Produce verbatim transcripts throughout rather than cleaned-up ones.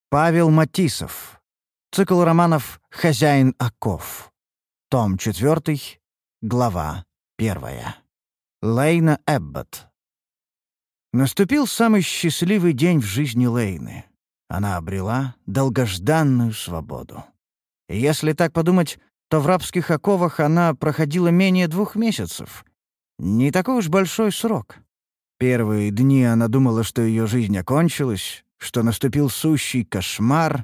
Павел Матисов. Цикл романов «Хозяин оков». Том четвертый, глава первая. Лейна Эбботт. Наступил самый счастливый день в жизни Лейны. Она обрела долгожданную свободу. И если так подумать, то в рабских оковах она проходила менее двух месяцев. Не такой уж большой срок. Первые дни она думала, что ее жизнь окончилась, что наступил сущий кошмар.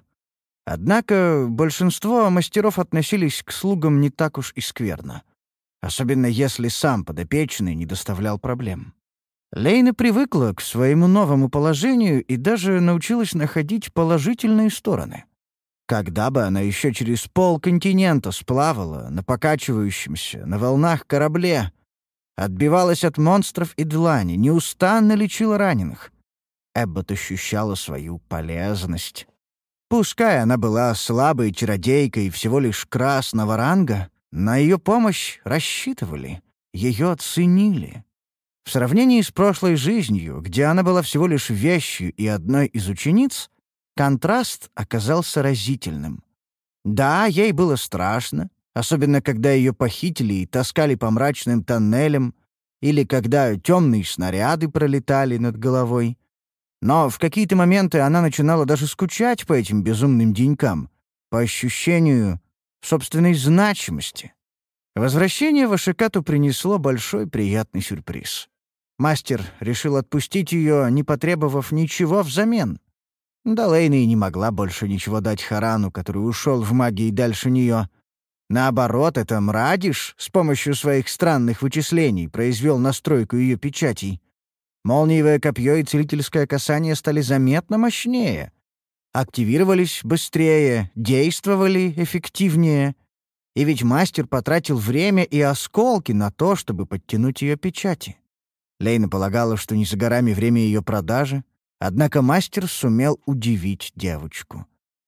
Однако большинство мастеров относились к слугам не так уж и скверно, особенно если сам подопечный не доставлял проблем. Лейна привыкла к своему новому положению и даже научилась находить положительные стороны. Когда бы она еще через полконтинента сплавала на покачивающемся на волнах корабле, отбивалась от монстров и длани, неустанно лечила раненых, Эбботт ощущала свою полезность. Пускай она была слабой чародейкой всего лишь красного ранга, на ее помощь рассчитывали, ее ценили. В сравнении с прошлой жизнью, где она была всего лишь вещью и одной из учениц, контраст оказался разительным. Да, ей было страшно, особенно когда ее похитили и таскали по мрачным тоннелям, или когда темные снаряды пролетали над головой. Но в какие-то моменты она начинала даже скучать по этим безумным денькам, по ощущению собственной значимости. Возвращение в Ашикату принесло большой приятный сюрприз. Мастер решил отпустить ее, не потребовав ничего взамен. Да Лейна и не могла больше ничего дать Харану, который ушел в магии дальше нее. Наоборот, это Мрадиш с помощью своих странных вычислений произвел настройку ее печатей. Молниевое копье и целительское касание стали заметно мощнее, активировались быстрее, действовали эффективнее. И ведь мастер потратил время и осколки на то, чтобы подтянуть ее печати. Лейна полагала, что не за горами время ее продажи, однако мастер сумел удивить девочку.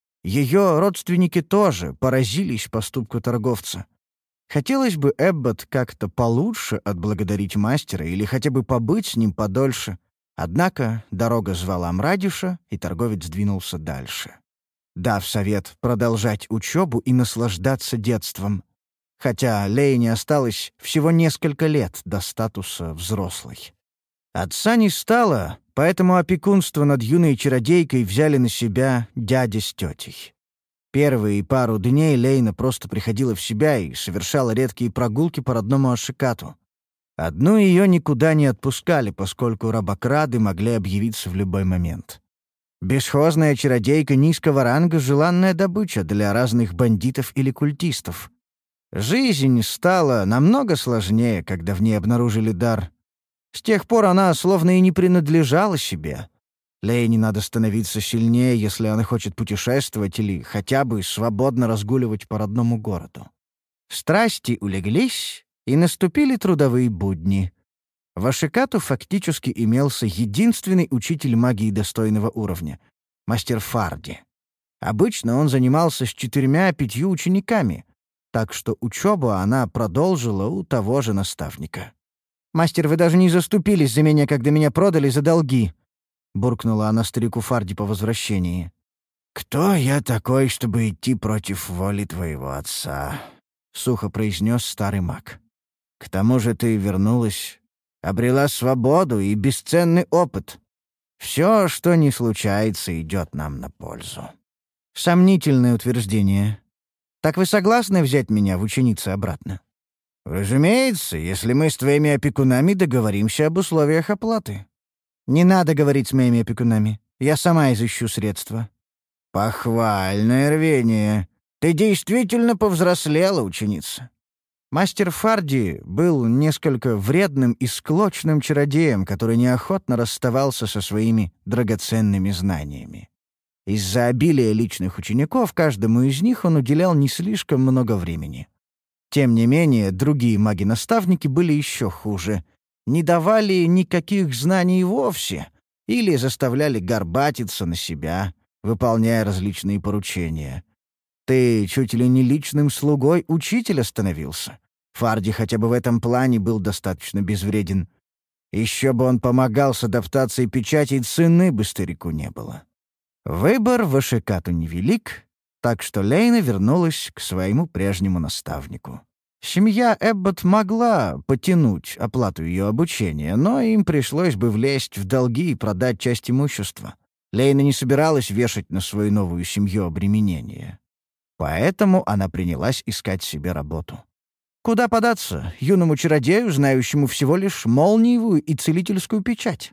Ее родственники тоже поразились поступку торговца. Хотелось бы Эбботт как-то получше отблагодарить мастера или хотя бы побыть с ним подольше. Однако дорога звала Мрадиша, и торговец двинулся дальше, дав совет продолжать учебу и наслаждаться детством, хотя Лейне осталось всего несколько лет до статуса взрослой. Отца не стало, поэтому опекунство над юной чародейкой взяли на себя дядя с тетей. Первые пару дней Лейна просто приходила в себя и совершала редкие прогулки по родному Ашикату. Одну ее никуда не отпускали, поскольку рабокрады могли объявиться в любой момент. Бесхозная чародейка низкого ранга — желанная добыча для разных бандитов или культистов. Жизнь стала намного сложнее, когда в ней обнаружили дар. С тех пор она словно и не принадлежала себе. Лейне надо становиться сильнее, если она хочет путешествовать или хотя бы свободно разгуливать по родному городу. Страсти улеглись, и наступили трудовые будни. В Ашикату фактически имелся единственный учитель магии достойного уровня — мастер Фарди. Обычно он занимался с четырьмя-пятью учениками, так что учебу она продолжила у того же наставника. «Мастер, вы даже не заступились за меня, когда меня продали за долги», — буркнула она старику Фарди по возвращении. «Кто я такой, чтобы идти против воли твоего отца?» — сухо произнес старый маг. «К тому же ты вернулась, обрела свободу и бесценный опыт. Все, что не случается, идет нам на пользу». Сомнительное утверждение. «Так вы согласны взять меня в ученицы обратно?» «Разумеется, если мы с твоими опекунами договоримся об условиях оплаты». «Не надо говорить с моими опекунами. Я сама изыщу средства». «Похвальное рвение. Ты действительно повзрослела, ученица». Мастер Фарди был несколько вредным и склочным чародеем, который неохотно расставался со своими драгоценными знаниями. Из-за обилия личных учеников каждому из них он уделял не слишком много времени. Тем не менее, другие маги-наставники были еще хуже. Не давали никаких знаний вовсе или заставляли горбатиться на себя, выполняя различные поручения. Ты чуть ли не личным слугой учителя становился. Фарди хотя бы в этом плане был достаточно безвреден. Еще бы он помогал с адаптацией печати, и цены бы старику не было. Выбор Вашекату невелик, так что Лейна вернулась к своему прежнему наставнику. Семья Эббот могла потянуть оплату ее обучения, но им пришлось бы влезть в долги и продать часть имущества. Лейна не собиралась вешать на свою новую семью обременение. Поэтому она принялась искать себе работу. Куда податься юному чародею, знающему всего лишь молниевую и целительскую печать?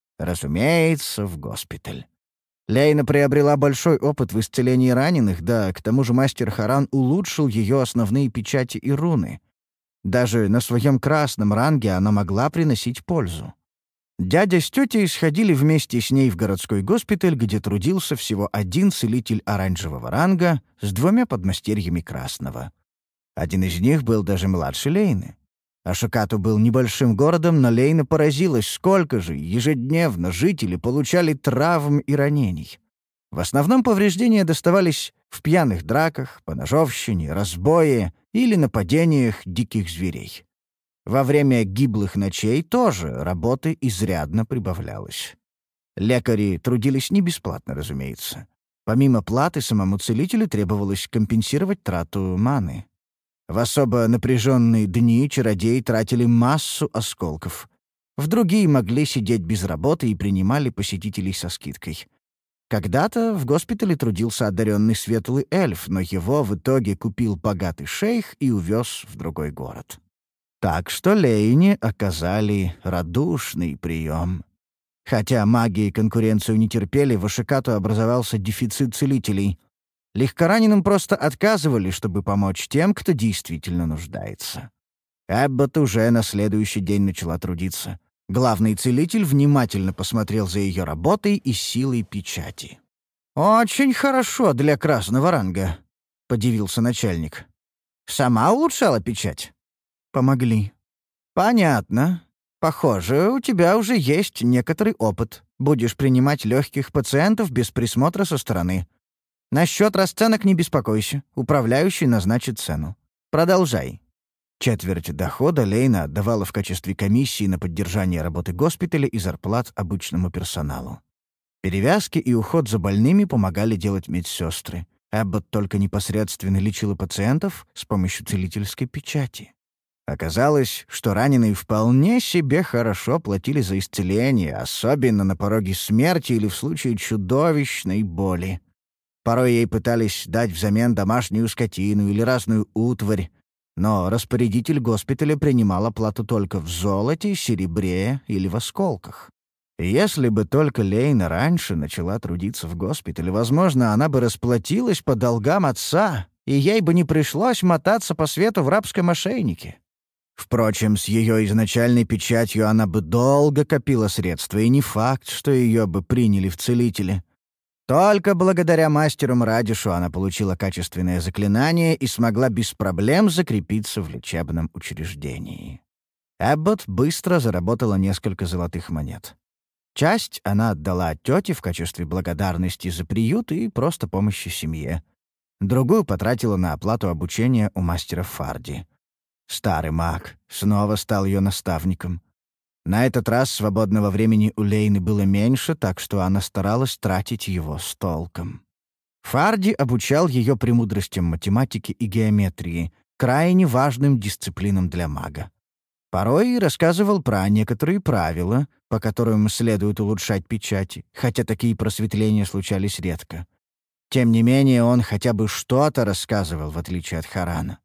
Разумеется, в госпиталь. Лейна приобрела большой опыт в исцелении раненых, да, к тому же мастер Харан улучшил ее основные печати и руны. Даже на своем красном ранге она могла приносить пользу. Дядя с тетей сходили вместе с ней в городской госпиталь, где трудился всего один целитель оранжевого ранга с двумя подмастерьями красного. Один из них был даже младше Лейны. Ашикату был небольшим городом, но Лейна поразилась, сколько же ежедневно жители получали травм и ранений. В основном повреждения доставались в пьяных драках, поножовщине, разбое или нападениях диких зверей. Во время гиблых ночей тоже работы изрядно прибавлялось. Лекари трудились не бесплатно, разумеется. Помимо платы самому целителю требовалось компенсировать трату маны. В особо напряженные дни чародеи тратили массу осколков. В другие могли сидеть без работы и принимали посетителей со скидкой. Когда-то в госпитале трудился одаренный светлый эльф, но его в итоге купил богатый шейх и увез в другой город. Так что Лейне оказали радушный прием. Хотя маги и конкуренцию не терпели, в Ашикату образовался дефицит целителей. Легкораненым просто отказывали, чтобы помочь тем, кто действительно нуждается. Эббот уже на следующий день начала трудиться. Главный целитель внимательно посмотрел за ее работой и силой печати. «Очень хорошо для красного ранга», — подивился начальник. «Сама улучшала печать?» «Помогли». «Понятно. Похоже, у тебя уже есть некоторый опыт. Будешь принимать легких пациентов без присмотра со стороны. Насчет расценок не беспокойся. Управляющий назначит цену. Продолжай». Четверть дохода Лейна отдавала в качестве комиссии на поддержание работы госпиталя и зарплат обычному персоналу. Перевязки и уход за больными помогали делать медсестры. Эббот только непосредственно лечила пациентов с помощью целительской печати. Оказалось, что раненые вполне себе хорошо платили за исцеление, особенно на пороге смерти или в случае чудовищной боли. Порой ей пытались дать взамен домашнюю скотину или разную утварь, но распорядитель госпиталя принимал оплату только в золоте, серебре или в осколках. Если бы только Лейна раньше начала трудиться в госпитале, возможно, она бы расплатилась по долгам отца, и ей бы не пришлось мотаться по свету в рабском ошейнике. Впрочем, с ее изначальной печатью она бы долго копила средства, и не факт, что ее бы приняли в целители. Только благодаря мастеру Мрадишу она получила качественное заклинание и смогла без проблем закрепиться в лечебном учреждении. Эббот быстро заработала несколько золотых монет. Часть она отдала тете в качестве благодарности за приют и просто помощи семье. Другую потратила на оплату обучения у мастера Фарди. Старый маг снова стал ее наставником. На этот раз свободного времени у Лейны было меньше, так что она старалась тратить его с толком. Фарди обучал ее премудростям математики и геометрии, крайне важным дисциплинам для мага. Порой рассказывал про некоторые правила, по которым следует улучшать печати, хотя такие просветления случались редко. Тем не менее, он хотя бы что-то рассказывал, в отличие от Харана.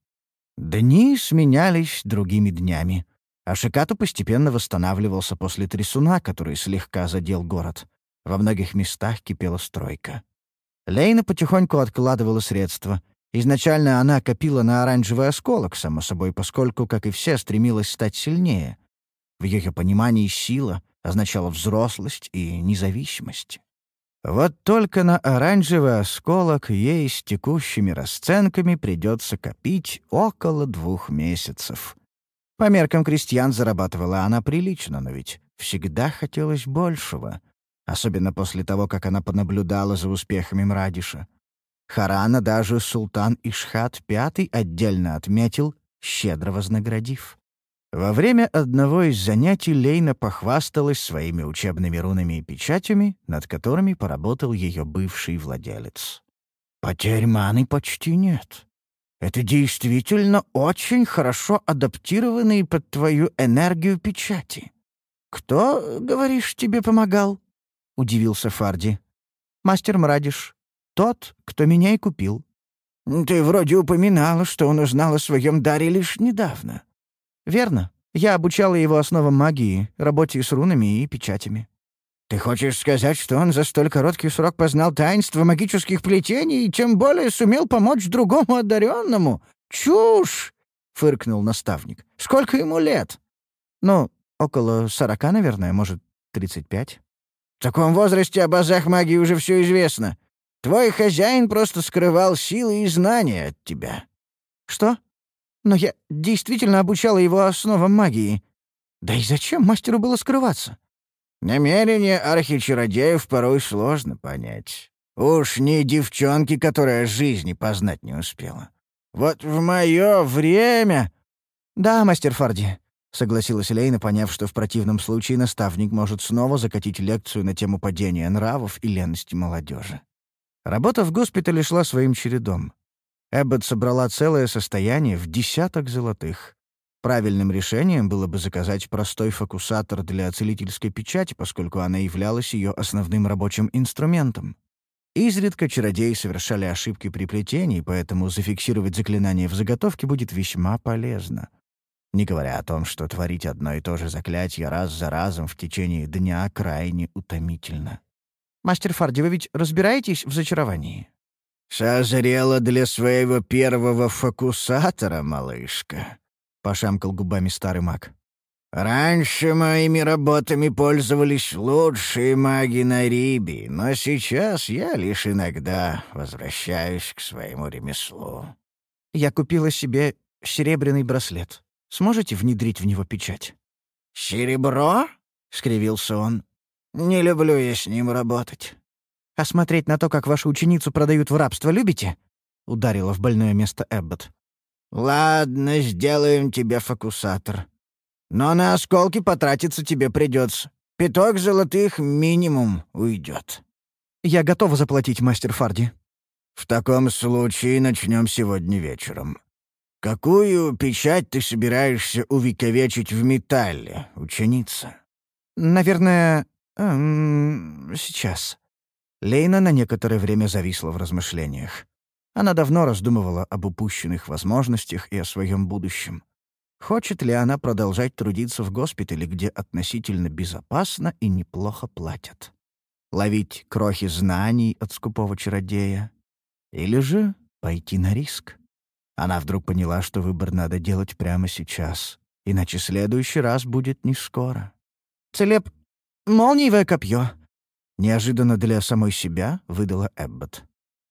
Дни сменялись другими днями. Ашикату постепенно восстанавливался после трясуна, который слегка задел город. Во многих местах кипела стройка. Лейна потихоньку откладывала средства. Изначально она копила на оранжевый осколок, само собой, поскольку, как и все, стремилась стать сильнее. В ее понимании сила означала взрослость и независимость. Вот только на оранжевый осколок ей с текущими расценками придется копить около двух месяцев. По меркам крестьян зарабатывала она прилично, но ведь всегда хотелось большего, особенно после того, как она понаблюдала за успехами Мрадиша. Харана даже султан Ишхат Пятый отдельно отметил, щедро вознаградив. Во время одного из занятий Лейна похвасталась своими учебными рунами и печатями, над которыми поработал ее бывший владелец. «Потерь маны почти нет. Это действительно очень хорошо адаптированные под твою энергию печати. Кто, говоришь, тебе помогал?» — удивился Фарди. «Мастер Мрадиш. Тот, кто меня и купил». «Ты вроде упоминала, что он узнал о своем даре лишь недавно». «Верно. Я обучала его основам магии, работе с рунами и печатями». «Ты хочешь сказать, что он за столь короткий срок познал таинство магических плетений и тем более сумел помочь другому одаренному? Чушь!» — фыркнул наставник. «Сколько ему лет?» «Ну, около сорока, наверное, может, тридцать пять». «В таком возрасте об азах магии уже все известно. Твой хозяин просто скрывал силы и знания от тебя». «Что? Но я действительно обучала его основам магии. Да и зачем мастеру было скрываться?» «Намерения архичародеев порой сложно понять. Уж не девчонки, которая жизни познать не успела. Вот в мое время...» «Да, мастер Фарди», — согласилась Лейна, поняв, что в противном случае наставник может снова закатить лекцию на тему падения нравов и лености молодежи. Работа в госпитале шла своим чередом. Эббот собрала целое состояние в десяток золотых. Правильным решением было бы заказать простой фокусатор для целительской печати, поскольку она являлась ее основным рабочим инструментом. Изредка чародеи совершали ошибки при плетении, поэтому зафиксировать заклинание в заготовке будет весьма полезно. Не говоря о том, что творить одно и то же заклятие раз за разом в течение дня крайне утомительно. «Мастер Фарди, вы ведь разбираетесь в зачаровании?» «Созрела для своего первого фокусатора, малышка», — пошамкал губами старый маг. «Раньше моими работами пользовались лучшие маги на Рибе, но сейчас я лишь иногда возвращаюсь к своему ремеслу». «Я купила себе серебряный браслет. Сможете внедрить в него печать?» «Серебро?» — скривился он. «Не люблю я с ним работать». «А смотреть на то, как вашу ученицу продают в рабство, любите?» — ударила в больное место Эббот. «Ладно, сделаем тебе фокусатор. Но на осколки потратиться тебе придется. Пяток золотых минимум уйдет». «Я готова заплатить, мастер Фарди». «В таком случае начнем сегодня вечером. Какую печать ты собираешься увековечить в металле, ученица?» «Наверное, эм, сейчас». Лейна на некоторое время зависла в размышлениях. Она давно раздумывала об упущенных возможностях и о своем будущем. Хочет ли она продолжать трудиться в госпитале, где относительно безопасно и неплохо платят? Ловить крохи знаний от скупого чародея? Или же пойти на риск? Она вдруг поняла, что выбор надо делать прямо сейчас, иначе следующий раз будет не скоро. «Целеб, молниевое копье!» Неожиданно для самой себя выдала Эббот.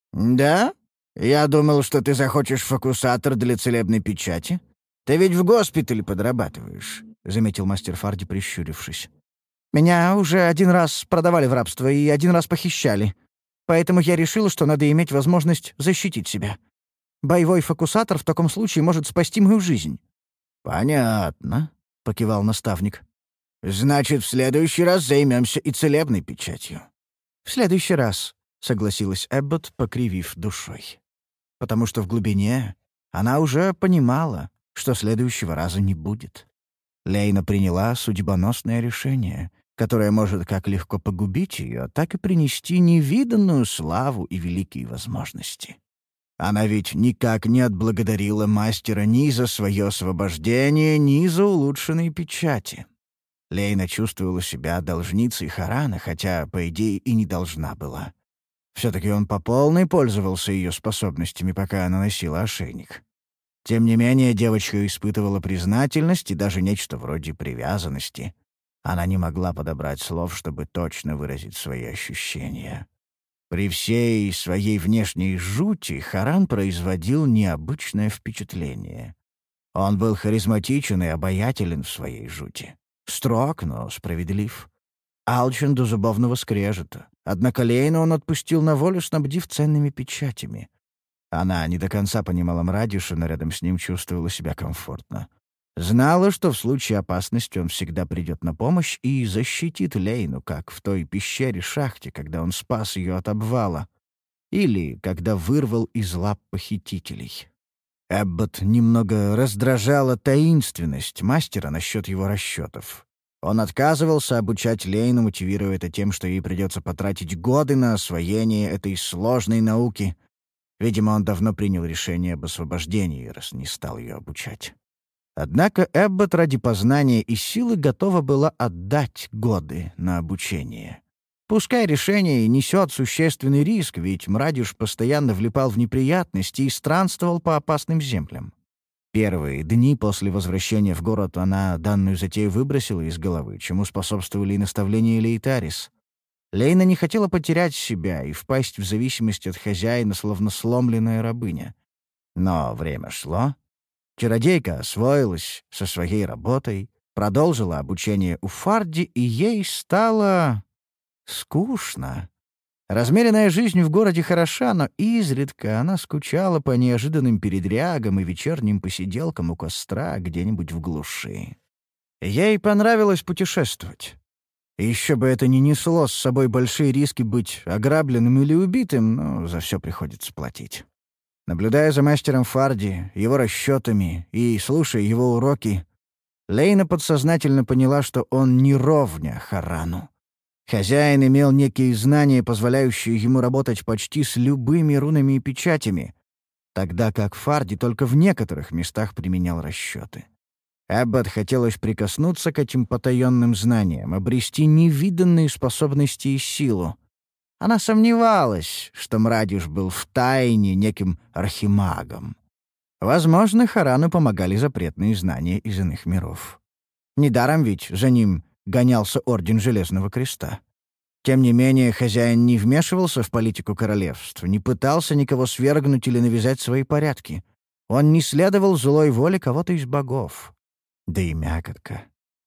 «Да? Я думал, что ты захочешь фокусатор для целебной печати. Ты ведь в госпитале подрабатываешь», — заметил мастер Фарди, прищурившись. «Меня уже один раз продавали в рабство и один раз похищали. Поэтому я решил, что надо иметь возможность защитить себя. Боевой фокусатор в таком случае может спасти мою жизнь». «Понятно», — покивал наставник. «Значит, в следующий раз займемся и целебной печатью». «В следующий раз», — согласилась Эббот, покривив душой. Потому что в глубине она уже понимала, что следующего раза не будет. Лейна приняла судьбоносное решение, которое может как легко погубить ее, так и принести невиданную славу и великие возможности. Она ведь никак не отблагодарила мастера ни за свое освобождение, ни за улучшенные печати. Лейна чувствовала себя должницей Харана, хотя, по идее, и не должна была. Все-таки он по полной пользовался ее способностями, пока она носила ошейник. Тем не менее, девочка испытывала признательность и даже нечто вроде привязанности. Она не могла подобрать слов, чтобы точно выразить свои ощущения. При всей своей внешней жути Харан производил необычное впечатление. Он был харизматичен и обаятелен в своей жути. Строг, но справедлив. Алчен до зубовного скрежета. Однако Лейну он отпустил на волю, снабдив ценными печатями. Она не до конца понимала Мрадиша, но рядом с ним чувствовала себя комфортно. Знала, что в случае опасности он всегда придет на помощь и защитит Лейну, как в той пещере-шахте, когда он спас ее от обвала, или когда вырвал из лап похитителей. Эббот немного раздражала таинственность мастера насчет его расчетов. Он отказывался обучать Лейну, мотивируя это тем, что ей придется потратить годы на освоение этой сложной науки. Видимо, он давно принял решение об освобождении, раз не стал ее обучать. Однако Эббот ради познания и силы готова была отдать годы на обучение. Пускай решение и несет существенный риск, ведь Мрадиш постоянно влипал в неприятности и странствовал по опасным землям. Первые дни после возвращения в город она данную затею выбросила из головы, чему способствовали и наставления Лейтарис. Лейна не хотела потерять себя и впасть в зависимость от хозяина, словно сломленная рабыня. Но время шло. Чародейка освоилась со своей работой, продолжила обучение у Фарди, и ей стало скучно. Размеренная жизнь в городе хороша, но изредка она скучала по неожиданным передрягам и вечерним посиделкам у костра где-нибудь в глуши. Ей понравилось путешествовать. Еще бы это не несло с собой большие риски быть ограбленным или убитым, но за все приходится платить. Наблюдая за мастером Фарди, его расчетами и слушая его уроки, Лейна подсознательно поняла, что он не ровня Харану. Хозяин имел некие знания, позволяющие ему работать почти с любыми рунами и печатями, тогда как Фарди только в некоторых местах применял расчеты. Эббот хотелось прикоснуться к этим потаенным знаниям, обрести невиданные способности и силу. Она сомневалась, что Мрадиш был втайне неким архимагом. Возможно, Харану помогали запретные знания из иных миров. Недаром ведь за ним гонялся Орден Железного Креста. Тем не менее, хозяин не вмешивался в политику королевств, не пытался никого свергнуть или навязать свои порядки. Он не следовал злой воле кого-то из богов. Да и мякотка.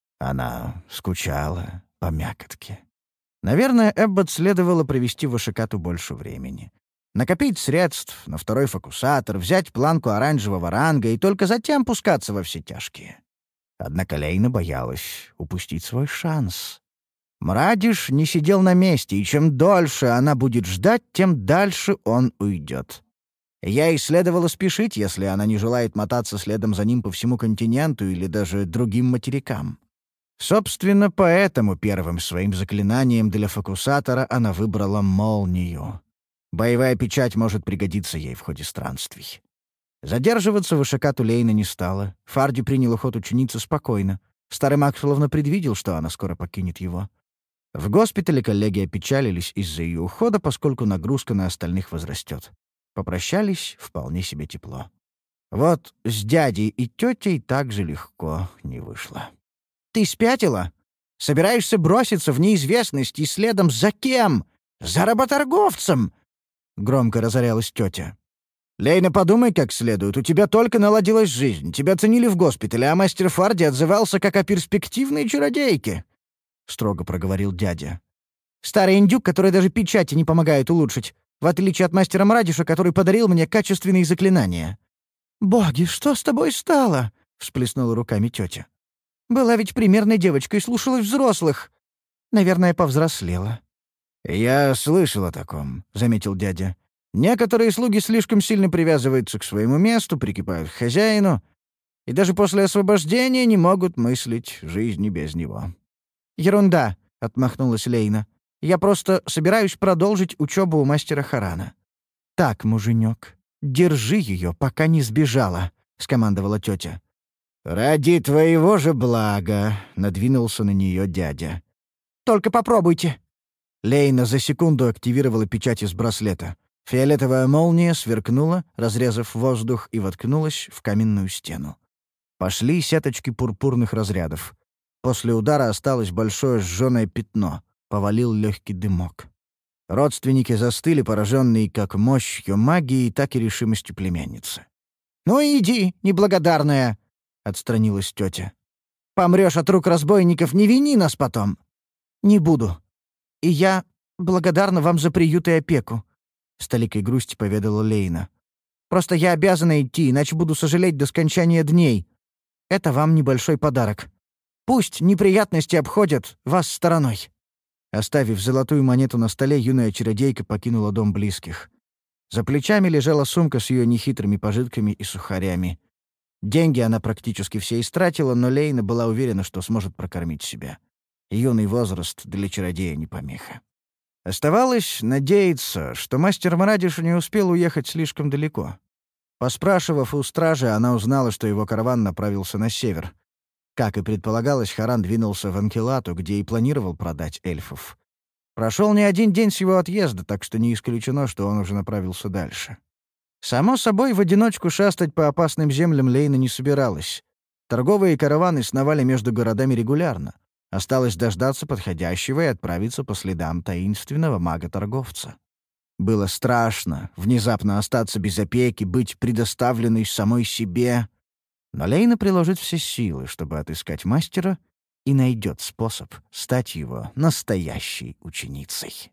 Она скучала по мякотке. Наверное, Эббот следовало провести в Ашикату больше времени. Накопить средств на второй фокусатор, взять планку оранжевого ранга и только затем пускаться во все тяжкие. Однако Лейна боялась упустить свой шанс. Мрадиш не сидел на месте, и чем дольше она будет ждать, тем дальше он уйдет. Ей следовало спешить, если она не желает мотаться следом за ним по всему континенту или даже другим материкам. Собственно, поэтому первым своим заклинанием для фокусатора она выбрала молнию. Боевая печать может пригодиться ей в ходе странствий. Задерживаться в Ашикату Лейна не стала. Фарди принял уход ученицы спокойно. Старый маг словно предвидел, что она скоро покинет его. В госпитале коллеги опечалились из-за ее ухода, поскольку нагрузка на остальных возрастет. Попрощались вполне себе тепло. Вот с дядей и тетей так же легко не вышло. «Ты спятила? Собираешься броситься в неизвестность и следом за кем? За работорговцем!» — громко разорялась тетя. «Лейна, подумай как следует. У тебя только наладилась жизнь. Тебя ценили в госпитале, а мастер Фарди отзывался как о перспективной чародейке», — строго проговорил дядя. «Старый индюк, который даже печати не помогает улучшить, в отличие от мастера Мрадиша, который подарил мне качественные заклинания». «Боги, что с тобой стало?» — всплеснула руками тетя. «Была ведь примерной девочкой, слушалась взрослых. Наверное, повзрослела». «Я слышал о таком», — заметил дядя. «Некоторые слуги слишком сильно привязываются к своему месту, прикипают к хозяину, и даже после освобождения не могут мыслить жизни без него». «Ерунда», — отмахнулась Лейна. «Я просто собираюсь продолжить учебу у мастера Харана». «Так, муженек, держи ее, пока не сбежала», — скомандовала тетя. «Ради твоего же блага», — надвинулся на нее дядя. «Только попробуйте». Лейна за секунду активировала печать из браслета. Фиолетовая молния сверкнула, разрезав воздух, и воткнулась в каменную стену. Пошли сеточки пурпурных разрядов. После удара осталось большое сжёное пятно. Повалил легкий дымок. Родственники застыли, пораженные как мощью магии, так и решимостью племянницы. «Ну иди, неблагодарная!» — отстранилась тетя. «Помрешь от рук разбойников, не вини нас потом!» «Не буду. И я благодарна вам за приют и опеку», — с толикой грусти поведала Лейна. «Просто я обязана идти, иначе буду сожалеть до скончания дней. Это вам небольшой подарок. Пусть неприятности обходят вас стороной». Оставив золотую монету на столе, юная чародейка покинула дом близких. За плечами лежала сумка с ее нехитрыми пожитками и сухарями. Деньги она практически все истратила, но Лейна была уверена, что сможет прокормить себя. Юный возраст для чародея не помеха. Оставалось надеяться, что мастер Мрадиш не успел уехать слишком далеко. Поспрашивав у стражи, она узнала, что его караван направился на север. Как и предполагалось, Харан двинулся в Анкелату, где и планировал продать эльфов. Прошел не один день с его отъезда, так что не исключено, что он уже направился дальше. Само собой, в одиночку шастать по опасным землям Лейна не собиралась. Торговые караваны сновали между городами регулярно. Осталось дождаться подходящего и отправиться по следам таинственного мага-торговца. Было страшно внезапно остаться без опеки, быть предоставленной самой себе. Но Лейна приложит все силы, чтобы отыскать мастера, и найдет способ стать его настоящей ученицей.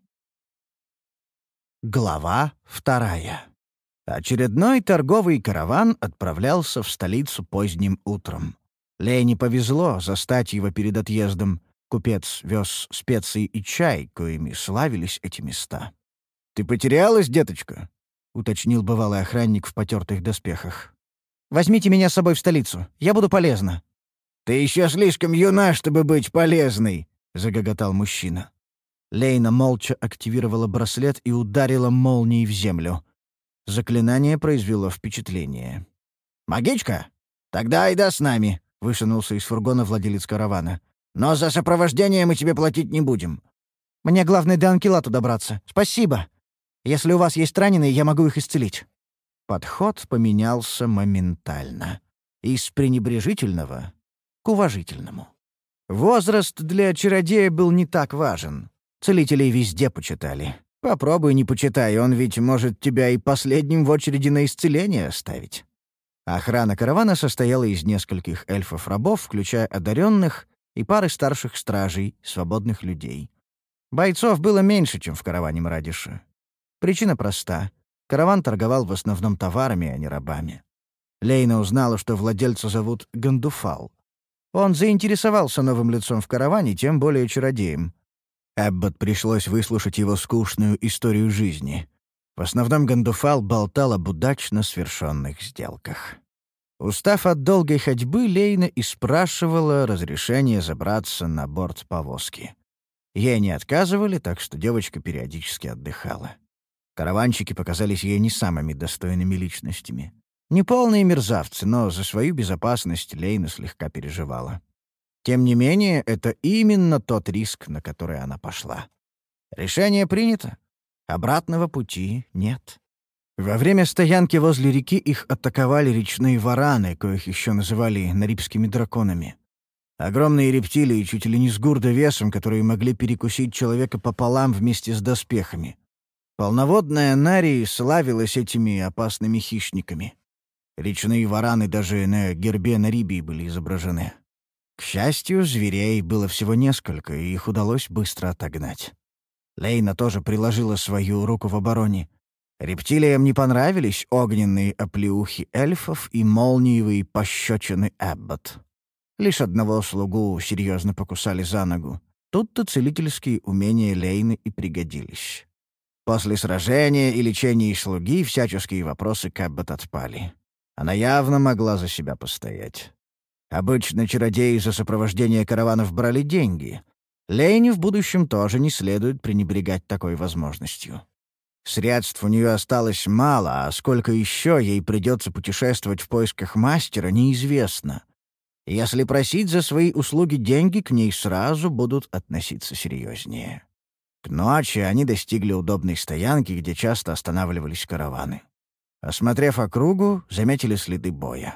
Глава вторая. Очередной торговый караван отправлялся в столицу поздним утром. Лейне повезло застать его перед отъездом. Купец вез специи и чай, коими славились эти места. «Ты потерялась, деточка?» — уточнил бывалый охранник в потертых доспехах. «Возьмите меня с собой в столицу. Я буду полезна». «Ты еще слишком юна, чтобы быть полезной», — загоготал мужчина. Лейна молча активировала браслет и ударила молнией в землю. Заклинание произвело впечатление. «Магичка? Тогда иди с нами», — высунулся из фургона владелец каравана. «Но за сопровождение мы тебе платить не будем». «Мне главное до Анкелату добраться. Спасибо. Если у вас есть раненые, я могу их исцелить». Подход поменялся моментально. Из пренебрежительного к уважительному. Возраст для чародея был не так важен. Целителей везде почитали. Попробуй не почитай, он ведь может тебя и последним в очереди на исцеление оставить. Охрана каравана состояла из нескольких эльфов-рабов, включая одаренных, и пары старших стражей, свободных людей. Бойцов было меньше, чем в караване Мрадиша. Причина проста. Караван торговал в основном товарами, а не рабами. Лейна узнала, что владельца зовут Гандуфал. Он заинтересовался новым лицом в караване, тем более чародеем. Эббот пришлось выслушать его скучную историю жизни. В основном Гандуфал болтал об удачно свершенных сделках. Устав от долгой ходьбы, Лейна и спрашивала разрешение забраться на борт повозки. Ей не отказывали, так что девочка периодически отдыхала. Караванщики показались ей не самыми достойными личностями. Неполные мерзавцы, но за свою безопасность Лейна слегка переживала. Тем не менее, это именно тот риск, на который она пошла. Решение принято. Обратного пути нет. Во время стоянки возле реки их атаковали речные вараны, коих еще называли нарибскими драконами. Огромные рептилии, чуть ли не с гурда весом, которые могли перекусить человека пополам вместе с доспехами. Полноводная Нарии славилась этими опасными хищниками. Речные вараны даже на гербе Нарибии были изображены. К счастью, зверей было всего несколько, и их удалось быстро отогнать. Лейна тоже приложила свою руку в обороне. Рептилиям не понравились огненные оплеухи эльфов и молниевые пощечины Эббот. Лишь одного слугу серьезно покусали за ногу. Тут-то целительские умения Лейны и пригодились. После сражения и лечения слуги всяческие вопросы к Эббот отпали. Она явно могла за себя постоять. Обычно чародеи за сопровождение караванов брали деньги. Лейне в будущем тоже не следует пренебрегать такой возможностью. Средств у нее осталось мало, а сколько еще ей придется путешествовать в поисках мастера, неизвестно. Если просить за свои услуги деньги, к ней сразу будут относиться серьезнее. К ночи они достигли удобной стоянки, где часто останавливались караваны. Осмотрев округу, заметили следы боя.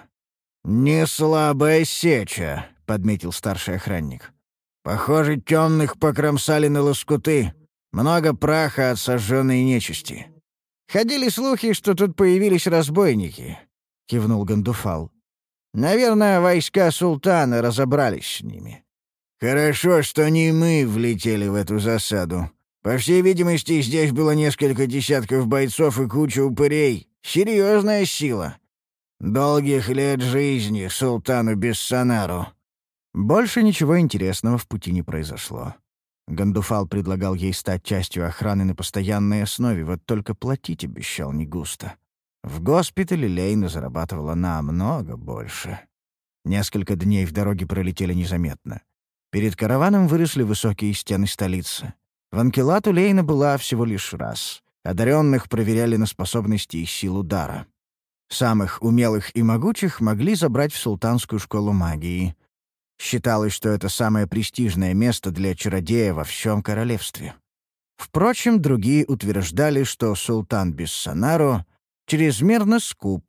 «Не слабая сеча», — подметил старший охранник. «Похоже, темных покромсали на лоскуты. Много праха от сожженной нечисти». «Ходили слухи, что тут появились разбойники», — кивнул Гандуфал. «Наверное, войска султана разобрались с ними». «Хорошо, что не мы влетели в эту засаду. По всей видимости, здесь было несколько десятков бойцов и куча упырей. Серьезная сила. «Долгих лет жизни султану Бессанару». Больше ничего интересного в пути не произошло. Гандуфал предлагал ей стать частью охраны на постоянной основе, вот только платить обещал не густо. В госпитале Лейна зарабатывала намного больше. Несколько дней в дороге пролетели незаметно. Перед караваном выросли высокие стены столицы. В Анкелату Лейна была всего лишь раз. Одаренных проверяли на способности и силу дара. Самых умелых и могучих могли забрать в султанскую школу магии. Считалось, что это самое престижное место для чародея во всем королевстве. Впрочем, другие утверждали, что султан Бессанару чрезмерно скуп,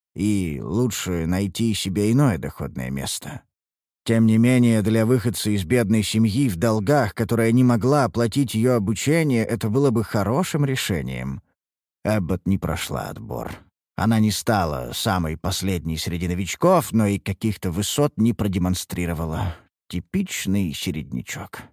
и лучше найти себе иное доходное место. Тем не менее, для выходца из бедной семьи в долгах, которая не могла оплатить ее обучение, это было бы хорошим решением. Эббот не прошла отбор. Она не стала самой последней среди новичков, но и каких-то высот не продемонстрировала. Типичный середнячок.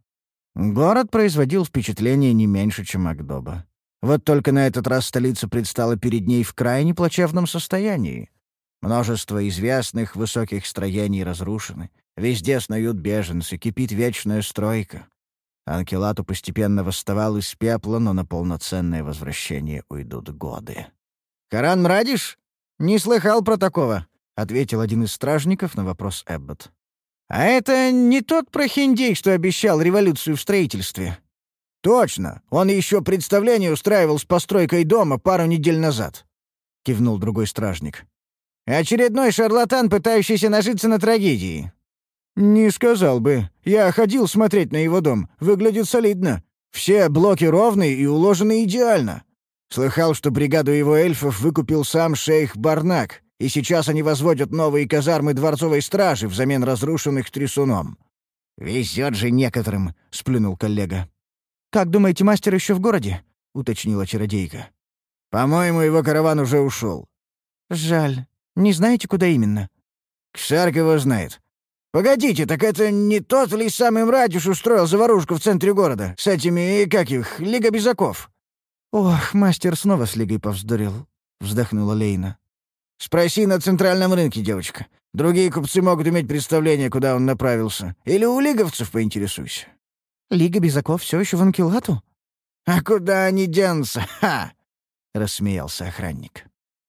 Город производил впечатление не меньше, чем Акдоба. Вот только на этот раз столица предстала перед ней в крайне плачевном состоянии. Множество известных высоких строений разрушены. Везде снуют беженцы, кипит вечная стройка. Анкелату постепенно восставал из пепла, но на полноценное возвращение уйдут годы. «Каран Мрадиш? Не слыхал про такого», — ответил один из стражников на вопрос Эббот. «А это не тот прохиндей, что обещал революцию в строительстве?» «Точно! Он еще представление устраивал с постройкой дома пару недель назад», — кивнул другой стражник. «Очередной шарлатан, пытающийся нажиться на трагедии». «Не сказал бы. Я ходил смотреть на его дом. Выглядит солидно. Все блоки ровные и уложены идеально. Слыхал, что бригаду его эльфов выкупил сам шейх Барнак, и сейчас они возводят новые казармы дворцовой стражи взамен разрушенных трясуном». «Везет же некоторым», — сплюнул коллега. «Как думаете, мастер еще в городе?» — уточнила чародейка. «По-моему, его караван уже ушел». «Жаль. Не знаете, куда именно?» «Ксарк его знает. Погодите, так это не тот ли самый Мрадиш устроил заварушку в центре города? С этими, как их, Лига Безаков?» «Ох, мастер снова с Лигой повздорил», — вздохнула Лейна. «Спроси на центральном рынке, девочка. Другие купцы могут иметь представление, куда он направился. Или у лиговцев поинтересуйся». «Лига Безаков все еще в Анкелату?» «А куда они денутся? Ха!» — рассмеялся охранник.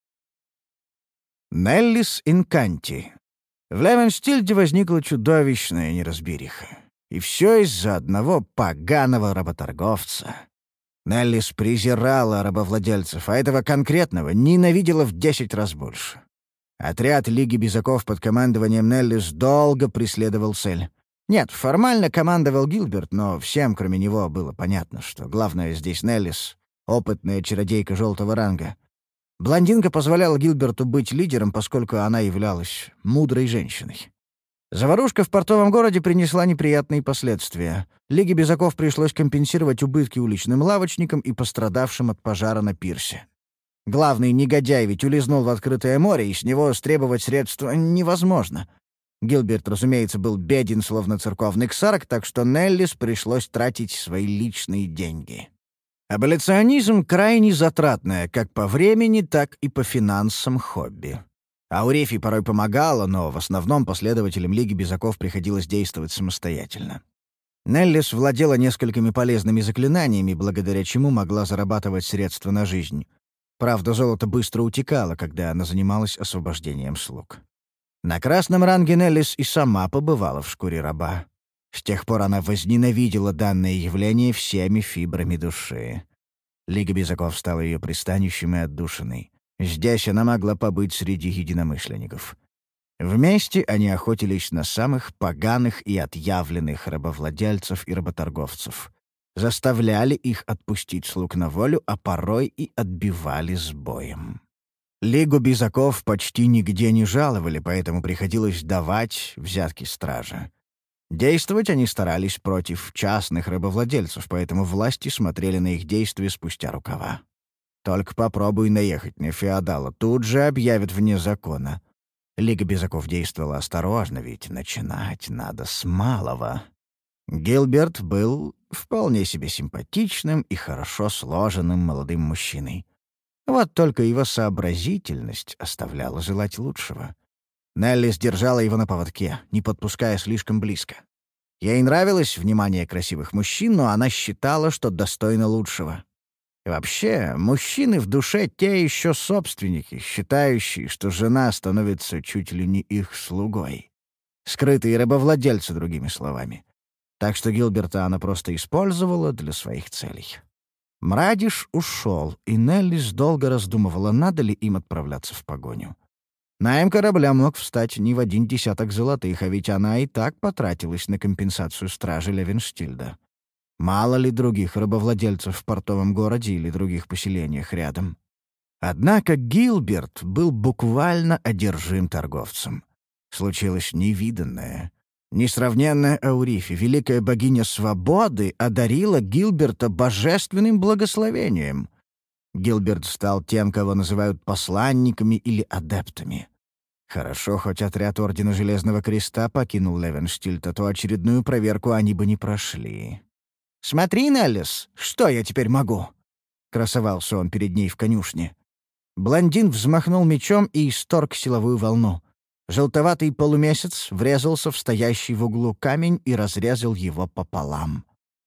Неллис Инканти. В Левенстильде возникла чудовищная неразбериха. И все из-за одного поганого работорговца. Неллис презирала рабовладельцев, а этого конкретного ненавидела в десять раз больше. Отряд Лиги Безаков под командованием Неллис долго преследовал цель. Нет, формально командовал Гилберт, но всем, кроме него, было понятно, что главное здесь Неллис — опытная чародейка желтого ранга. Блондинка позволяла Гилберту быть лидером, поскольку она являлась мудрой женщиной. Заварушка в портовом городе принесла неприятные последствия. Лиге Безаков пришлось компенсировать убытки уличным лавочникам и пострадавшим от пожара на пирсе. Главный негодяй ведь улизнул в открытое море, и с него стребовать средства невозможно. Гилберт, разумеется, был беден, словно церковный ксарк, так что Неллис пришлось тратить свои личные деньги. Аболиционизм — крайне затратное как по времени, так и по финансам хобби. Аурефий порой помогала, но в основном последователям Лиги Безаков приходилось действовать самостоятельно. Неллис владела несколькими полезными заклинаниями, благодаря чему могла зарабатывать средства на жизнь. Правда, золото быстро утекало, когда она занималась освобождением слуг. На красном ранге Неллис и сама побывала в шкуре раба. С тех пор она возненавидела данное явление всеми фибрами души. Лига Безаков стала ее пристанищем и отдушиной. Здесь она могла побыть среди единомышленников. Вместе они охотились на самых поганых и отъявленных рабовладельцев и работорговцев. Заставляли их отпустить слуг на волю, а порой и отбивали с боем. Лигу Безаков почти нигде не жаловали, поэтому приходилось давать взятки стража. Действовать они старались против частных рабовладельцев, поэтому власти смотрели на их действия спустя рукава. Только попробуй наехать на феодала, тут же объявят вне закона. Лига Безаков действовала осторожно, ведь начинать надо с малого. Гилберт был вполне себе симпатичным и хорошо сложенным молодым мужчиной. Вот только его сообразительность оставляла желать лучшего. Неллис держала его на поводке, не подпуская слишком близко. Ей нравилось внимание красивых мужчин, но она считала, что достойна лучшего. И вообще, мужчины в душе те еще собственники, считающие, что жена становится чуть ли не их слугой. Скрытые рабовладельцы, другими словами. Так что Гилберта она просто использовала для своих целей. Мрадиш ушел, и Неллис долго раздумывала, надо ли им отправляться в погоню. Найм корабля мог встать не в один десяток золотых, а ведь она и так потратилась на компенсацию стражи Левенштильда. Мало ли других рабовладельцев в портовом городе или других поселениях рядом. Однако Гилберт был буквально одержим торговцем. Случилось невиданное. Несравненная Аурифи, великая богиня свободы, одарила Гилберта божественным благословением. Гилберт стал тем, кого называют посланниками или адептами. Хорошо, хоть отряд Ордена Железного Креста покинул Левенштильд, а то очередную проверку они бы не прошли. «Смотри, Неллис, что я теперь могу?» — красовался он перед ней в конюшне. Блондин взмахнул мечом и исторг силовую волну. Желтоватый полумесяц врезался в стоящий в углу камень и разрезал его пополам.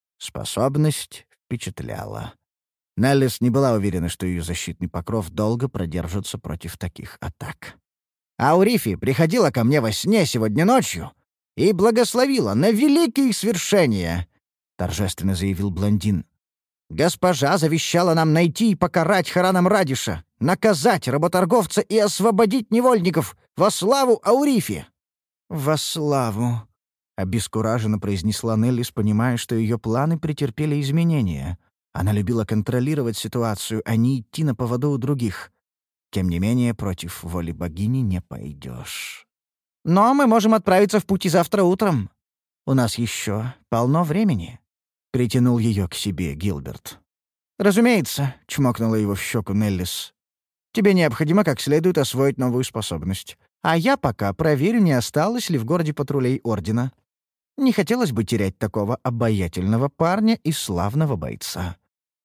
Способность впечатляла. Неллис не была уверена, что ее защитный покров долго продержится против таких атак. «Аурифи приходила ко мне во сне сегодня ночью и благословила на великие свершения», — торжественно заявил блондин. «Госпожа завещала нам найти и покарать Харана Мрадиша, наказать работорговца и освободить невольников во славу Аурифи». «Во славу», — обескураженно произнесла Неллис, понимая, что ее планы претерпели изменения. Она любила контролировать ситуацию, а не идти на поводу у других. Тем не менее, против воли богини не пойдешь. «Но мы можем отправиться в путь и завтра утром. У нас еще полно времени», — притянул ее к себе Гилберт. «Разумеется», — чмокнула его в щеку Неллис. «Тебе необходимо как следует освоить новую способность. А я пока проверю, не осталось ли в городе патрулей Ордена. Не хотелось бы терять такого обаятельного парня и славного бойца».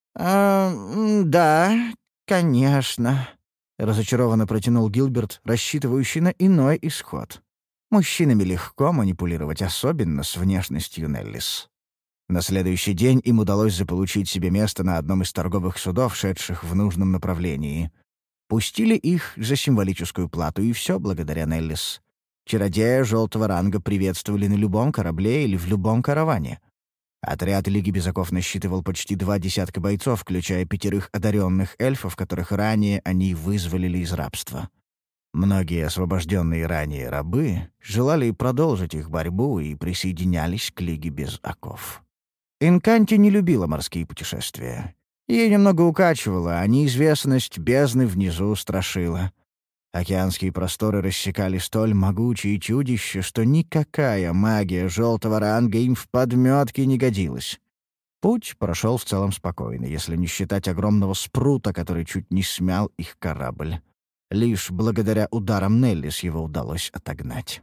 «А, да, конечно», — разочарованно протянул Гилберт, рассчитывающий на иной исход. Мужчинами легко манипулировать, особенно с внешностью Неллис. На следующий день им удалось заполучить себе место на одном из торговых судов, шедших в нужном направлении. Пустили их за символическую плату, и все благодаря Неллис. Чародея желтого ранга приветствовали на любом корабле или в любом караване. Отряд Лиги Безоков насчитывал почти два десятка бойцов, включая пятерых одаренных эльфов, которых ранее они вызволили из рабства. Многие освобожденные ранее рабы желали продолжить их борьбу и присоединялись к Лиге Без Оков. Инканти не любила морские путешествия. Ее немного укачивало, а неизвестность бездны внизу страшила. Океанские просторы рассекали столь могучие чудища, что никакая магия желтого ранга им в подметке не годилась. Путь прошел в целом спокойно, если не считать огромного спрута, который чуть не смял их корабль. Лишь благодаря ударам Неллис его удалось отогнать.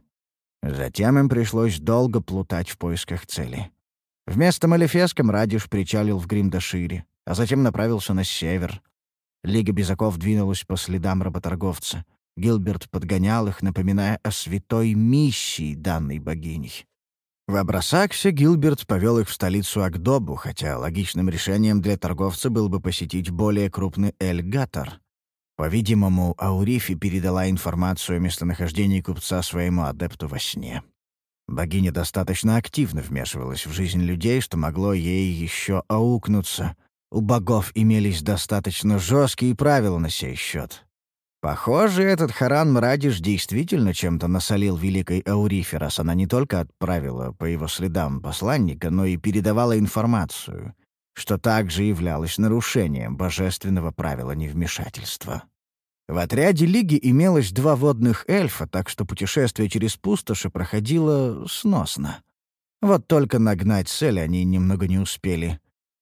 Затем им пришлось долго плутать в поисках цели. Вместо Малефеска Мрадиш причалил в Гримдашире, а затем направился на север. Лига Безоков двинулась по следам работорговца. Гилберт подгонял их, напоминая о святой миссии данной богиней. В Абрасаксе Гилберт повел их в столицу Агдобу, хотя логичным решением для торговца было бы посетить более крупный Эль-Гатар. По-видимому, Аурифи передала информацию о местонахождении купца своему адепту во сне. Богиня достаточно активно вмешивалась в жизнь людей, что могло ей еще аукнуться. У богов имелись достаточно жесткие правила на сей счет. Похоже, этот Харан Мрадиш действительно чем-то насолил великой Аурифе, раз она не только отправила по его следам посланника, но и передавала информацию, что также являлось нарушением божественного правила невмешательства. В отряде Лиги имелось два водных эльфа, так что путешествие через пустоши проходило сносно. Вот только нагнать цель они немного не успели.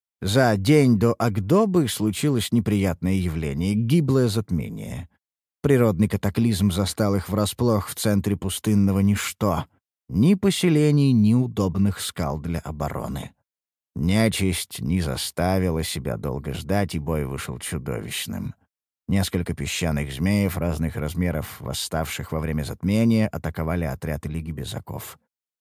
За день до Агдобы случилось неприятное явление — гиблое затмение. Природный катаклизм застал их врасплох в центре пустынного ничто. Ни поселений, ни удобных скал для обороны. Нечисть не заставила себя долго ждать, и бой вышел чудовищным. Несколько песчаных змеев разных размеров, восставших во время затмения, атаковали отряд Лиги Безаков.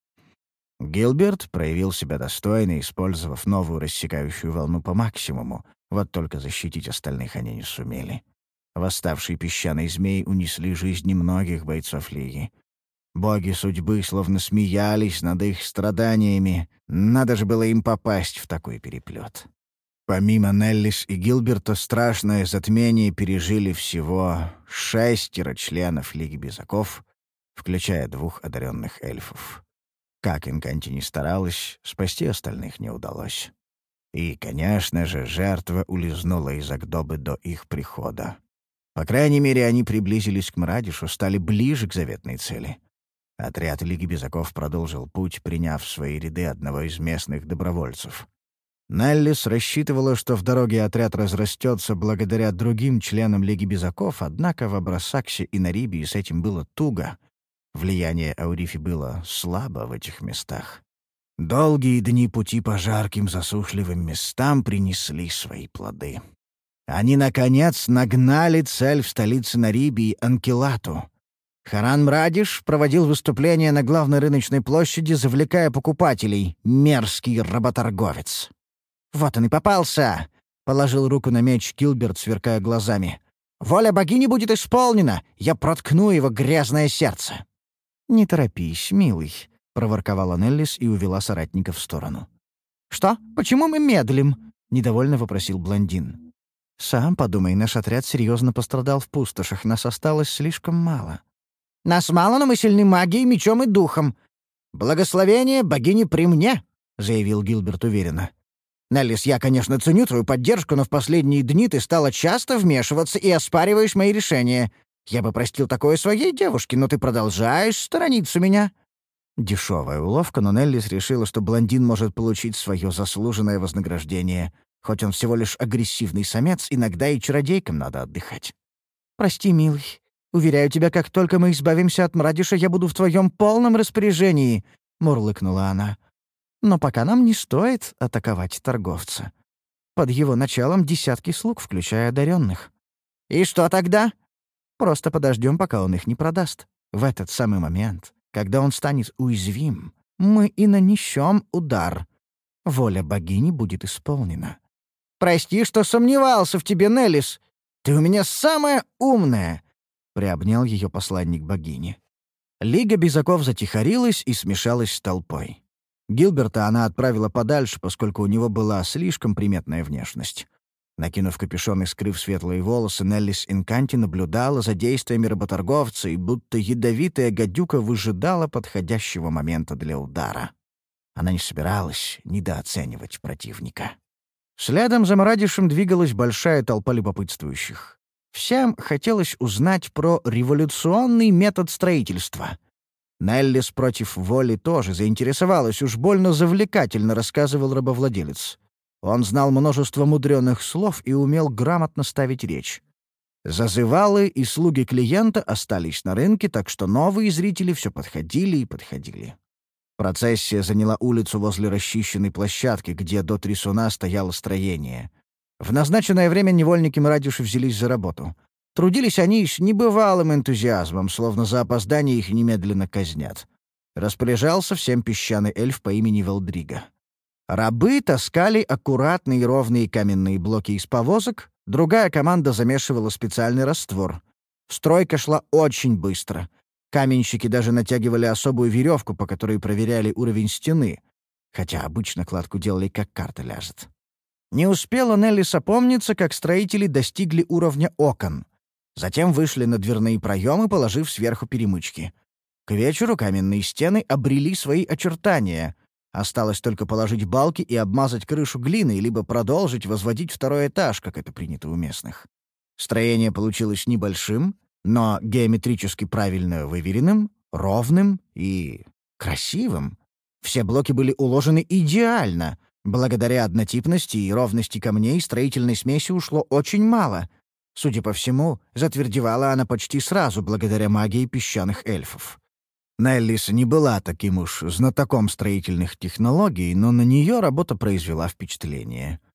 Гилберт проявил себя достойно, использовав новую рассекающую волну по максимуму, вот только защитить остальных они не сумели. Восставшие песчаные змеи унесли жизни многих бойцов Лиги. Боги судьбы словно смеялись над их страданиями. Надо же было им попасть в такой переплет. Помимо Неллис и Гилберта, страшное затмение пережили всего шестеро членов Лиги Безаков, включая двух одаренных эльфов. Как Инканти ни старалась, спасти остальных не удалось. И, конечно же, жертва улизнула из Агдобы до их прихода. По крайней мере, они приблизились к Мрадишу, стали ближе к заветной цели. Отряд Лиги Безаков продолжил путь, приняв в свои ряды одного из местных добровольцев. Неллис рассчитывала, что в дороге отряд разрастется благодаря другим членам Лиги Безаков, однако в Абрасаксе и Нарибии с этим было туго. Влияние Аурифи было слабо в этих местах. Долгие дни пути по жарким засушливым местам принесли свои плоды. Они, наконец, нагнали цель в столице Нарибии Анкилату. Харан Мрадиш проводил выступление на главной рыночной площади, завлекая покупателей. Мерзкий работорговец. «Вот он и попался!» — положил руку на меч Гилберт, сверкая глазами. «Воля богини будет исполнена! Я проткну его грязное сердце!» «Не торопись, милый», — проворковала Неллис и увела соратника в сторону. «Что? Почему мы медлим?» — недовольно вопросил блондин. «Сам подумай, наш отряд серьезно пострадал в пустошах, нас осталось слишком мало». «Нас мало, но мы сильны магией, мечом и духом. Благословение богини при мне», — заявил Гилберт уверенно. «Неллис, я, конечно, ценю твою поддержку, но в последние дни ты стала часто вмешиваться и оспариваешь мои решения. Я бы простил такое своей девушке, но ты продолжаешь сторониться меня». Дешевая уловка, но Неллис решила, что блондин может получить свое заслуженное вознаграждение. Хоть он всего лишь агрессивный самец, иногда и чародейкам надо отдыхать. «Прости, милый. Уверяю тебя, как только мы избавимся от Мрадиша, я буду в твоем полном распоряжении», — мурлыкнула она. «Но пока нам не стоит атаковать торговца. Под его началом десятки слуг, включая одаренных». «И что тогда?» «Просто подождем, пока он их не продаст. В этот самый момент, когда он станет уязвим, мы и нанесем удар. Воля богини будет исполнена». «Прости, что сомневался в тебе, Неллис. Ты у меня самая умная!» — приобнял ее посланник богини. Лига Безаков затихарилась и смешалась с толпой. Гилберта она отправила подальше, поскольку у него была слишком приметная внешность. Накинув капюшон и скрыв светлые волосы, Неллис Инканти наблюдала за действиями работорговца и будто ядовитая гадюка выжидала подходящего момента для удара. Она не собиралась недооценивать противника. Следом за Мрадишем двигалась большая толпа любопытствующих. Всем хотелось узнать про революционный метод строительства. Неллис против воли тоже заинтересовалась, уж больно завлекательно рассказывал рабовладелец. Он знал множество мудреных слов и умел грамотно ставить речь. Зазывалы и слуги клиента остались на рынке, так что новые зрители все подходили и подходили. Процессия заняла улицу возле расчищенной площадки, где до трясуна стояло строение. В назначенное время невольники Мрадиша взялись за работу. Трудились они с небывалым энтузиазмом, словно за опоздание их немедленно казнят. Распоряжался всем песчаный эльф по имени Велдрига. Рабы таскали аккуратные ровные каменные блоки из повозок, другая команда замешивала специальный раствор. Стройка шла очень быстро. Каменщики даже натягивали особую веревку, по которой проверяли уровень стены, хотя обычно кладку делали, как карта ляжет. Не успела Неллис опомниться, как строители достигли уровня окон. Затем вышли на дверные проемы, положив сверху перемычки. К вечеру каменные стены обрели свои очертания. Осталось только положить балки и обмазать крышу глиной, либо продолжить возводить второй этаж, как это принято у местных. Строение получилось небольшим, но геометрически правильно выверенным, ровным и красивым. Все блоки были уложены идеально. Благодаря однотипности и ровности камней строительной смеси ушло очень мало. Судя по всему, затвердевала она почти сразу благодаря магии песчаных эльфов. Неллис не была таким уж знатоком строительных технологий, но на нее работа произвела впечатление.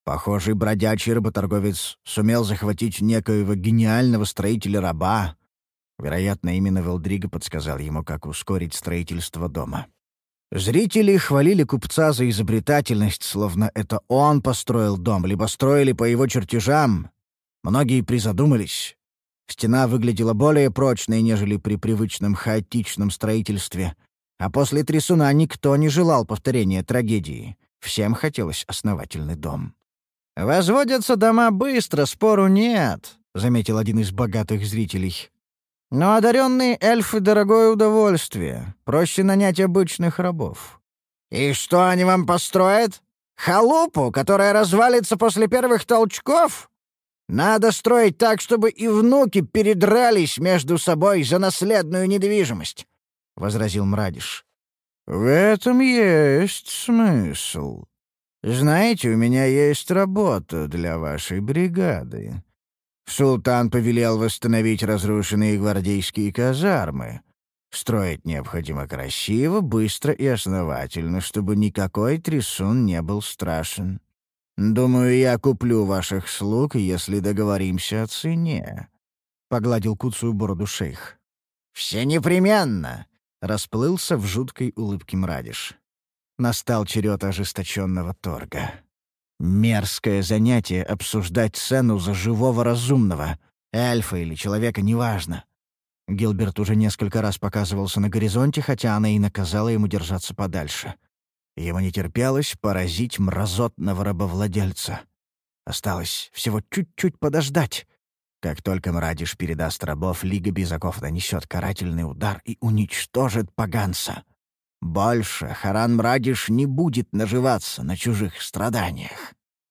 Похожий бродячий работорговец сумел захватить некоего гениального строителя-раба. Вероятно, именно Велдриго подсказал ему, как ускорить строительство дома. Зрители хвалили купца за изобретательность, словно это он построил дом, либо строили по его чертежам. Многие призадумались. Стена выглядела более прочной, нежели при привычном хаотичном строительстве. А после трясуна никто не желал повторения трагедии. Всем хотелось основательный дом. «Возводятся дома быстро, спору нет», — заметил один из богатых зрителей. «Но одаренные эльфы — дорогое удовольствие. Проще нанять обычных рабов». «И что они вам построят? Халупу, которая развалится после первых толчков? Надо строить так, чтобы и внуки передрались между собой за наследную недвижимость», — возразил Мрадиш. «В этом есть смысл. Знаете, у меня есть работа для вашей бригады. Султан повелел восстановить разрушенные гвардейские казармы. Строить необходимо красиво, быстро и основательно, чтобы никакой трясун не был страшен. Думаю, я куплю ваших слуг, если договоримся о цене», — погладил куцую бороду шейх. «Все непременно», — расплылся в жуткой улыбке Мрадиш. Настал черед ожесточенного торга. Мерзкое занятие — обсуждать цену за живого разумного, эльфа или человека, неважно. Гилберт уже несколько раз показывался на горизонте, хотя она и наказала ему держаться подальше. Ему не терпелось поразить мразотного рабовладельца. Осталось всего чуть-чуть подождать. Как только Мрадиш передаст рабов, Лига Безаков нанесет карательный удар и уничтожит поганца. Больше Харан Мрадиш не будет наживаться на чужих страданиях.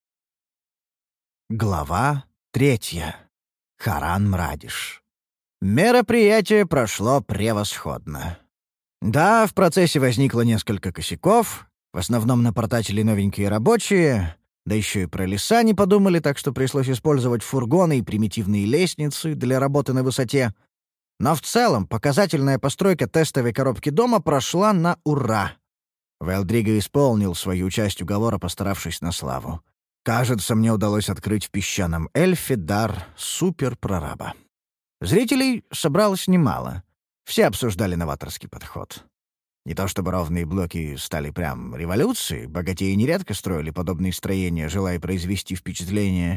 Глава третья. Харан Мрадиш. Мероприятие прошло превосходно. Да, в процессе возникло несколько косяков. В основном напортачили новенькие рабочие, да еще и про леса не подумали, так что пришлось использовать фургоны и примитивные лестницы для работы на высоте. Но в целом показательная постройка тестовой коробки дома прошла на ура. Велдриго исполнил свою часть уговора, постаравшись на славу. Кажется, мне удалось открыть в песчаном эльфе дар суперпрораба. Зрителей собралось немало. Все обсуждали новаторский подход. Не то чтобы ровные блоки стали прям революцией, богатеи нередко строили подобные строения, желая произвести впечатление.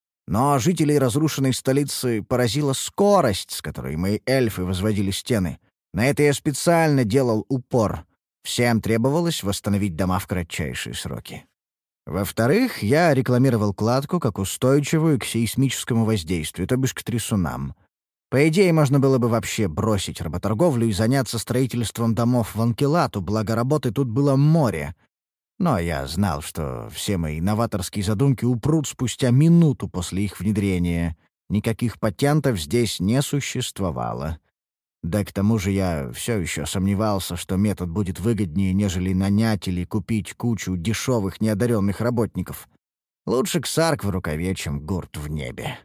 Но жителей разрушенной столицы поразила скорость, с которой мои эльфы возводили стены. На это я специально делал упор. Всем требовалось восстановить дома в кратчайшие сроки. Во-вторых, я рекламировал кладку как устойчивую к сейсмическому воздействию, то бишь к трясунам. По идее, можно было бы вообще бросить работорговлю и заняться строительством домов в Анкелату, благо работы тут было море. Но я знал, что все мои новаторские задумки упрут спустя минуту после их внедрения. Никаких патентов здесь не существовало. Да к тому же я все еще сомневался, что метод будет выгоднее, нежели нанять или купить кучу дешевых неодаренных работников. Лучше ксарк в рукаве, чем гурт в небе.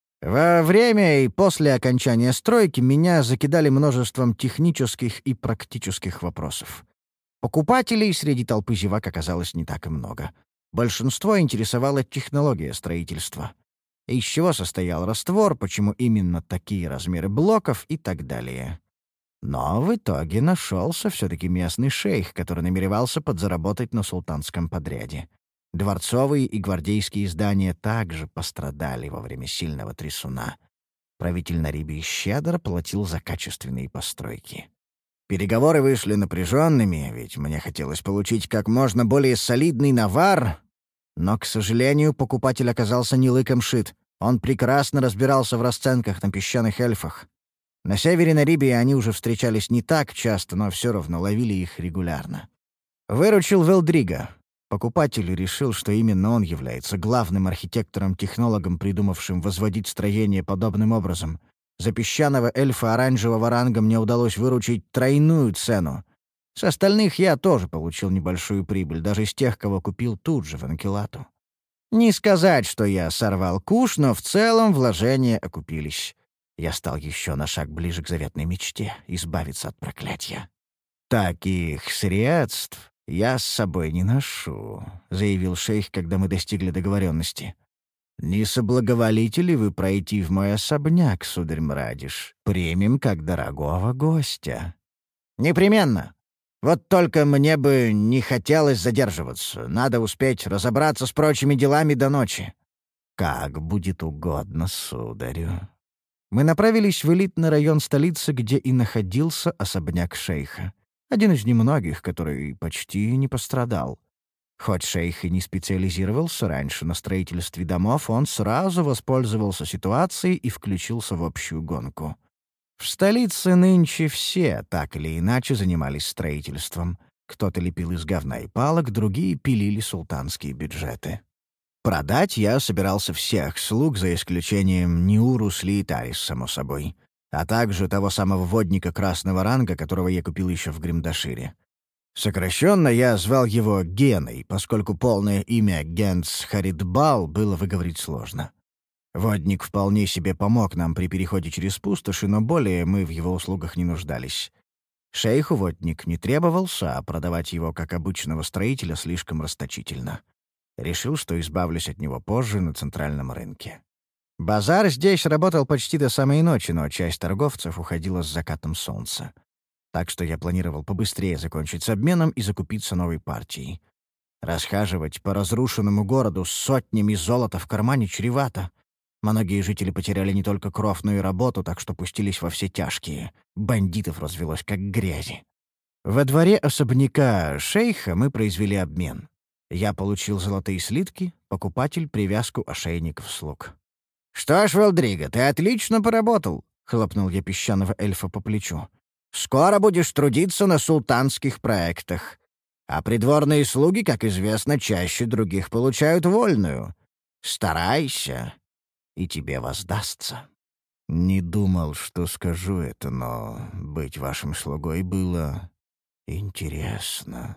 Во время и после окончания стройки меня закидали множеством технических и практических вопросов. Покупателей среди толпы зевак оказалось не так и много. Большинство интересовала технология строительства. Из чего состоял раствор, почему именно такие размеры блоков и так далее. Но в итоге нашелся все-таки местный шейх, который намеревался подзаработать на султанском подряде. Дворцовые и гвардейские здания также пострадали во время сильного трясуна. Правитель Нарибии щедро платил за качественные постройки. Переговоры вышли напряженными, ведь мне хотелось получить как можно более солидный навар. Но, к сожалению, покупатель оказался не лыком шит. Он прекрасно разбирался в расценках на песчаных эльфах. На севере Нарибии они уже встречались не так часто, но все равно ловили их регулярно. Выручил Велдриго. Покупатель решил, что именно он является главным архитектором-технологом, придумавшим возводить строение подобным образом. За песчаного эльфа оранжевого ранга мне удалось выручить тройную цену. С остальных я тоже получил небольшую прибыль, даже с тех, кого купил тут же в Анкелату. Не сказать, что я сорвал куш, но в целом вложения окупились. Я стал еще на шаг ближе к заветной мечте — избавиться от проклятия. Таких средств «Я с собой не ношу», — заявил шейх, когда мы достигли договоренности. «Не соблаговолите ли вы пройти в мой особняк, сударь Мрадиш? Примем как дорогого гостя». «Непременно. Вот только мне бы не хотелось задерживаться. Надо успеть разобраться с прочими делами до ночи». «Как будет угодно, сударю». Мы направились в элитный район столицы, где и находился особняк шейха. Один из немногих, который почти не пострадал. Хоть шейх и не специализировался раньше на строительстве домов, он сразу воспользовался ситуацией и включился в общую гонку. В столице нынче все так или иначе занимались строительством. Кто-то лепил из говна и палок, другие пилили султанские бюджеты. Продать я собирался всех слуг, за исключением Ниурус Лиитарис, само собой, а также того самого водника красного ранга, которого я купил еще в Гримдашире. Сокращенно я звал его Геной, поскольку полное имя Генц Харидбал было выговорить сложно. Водник вполне себе помог нам при переходе через пустоши, но более мы в его услугах не нуждались. Шейху водник не требовался, а продавать его как обычного строителя слишком расточительно. Решил, что избавлюсь от него позже на центральном рынке. Базар здесь работал почти до самой ночи, но часть торговцев уходила с закатом солнца. Так что я планировал побыстрее закончить с обменом и закупиться новой партией. Расхаживать по разрушенному городу с сотнями золота в кармане чревато. Многие жители потеряли не только кровь, но и работу, так что пустились во все тяжкие. Бандитов развелось как грязи. Во дворе особняка шейха мы произвели обмен. Я получил золотые слитки, покупатель — привязку ошейников слуг. «Что ж, Велдриго, ты отлично поработал», — хлопнул я песчаного эльфа по плечу. «Скоро будешь трудиться на султанских проектах. А придворные слуги, как известно, чаще других получают вольную. Старайся, и тебе воздастся». «Не думал, что скажу это, но быть вашим слугой было интересно.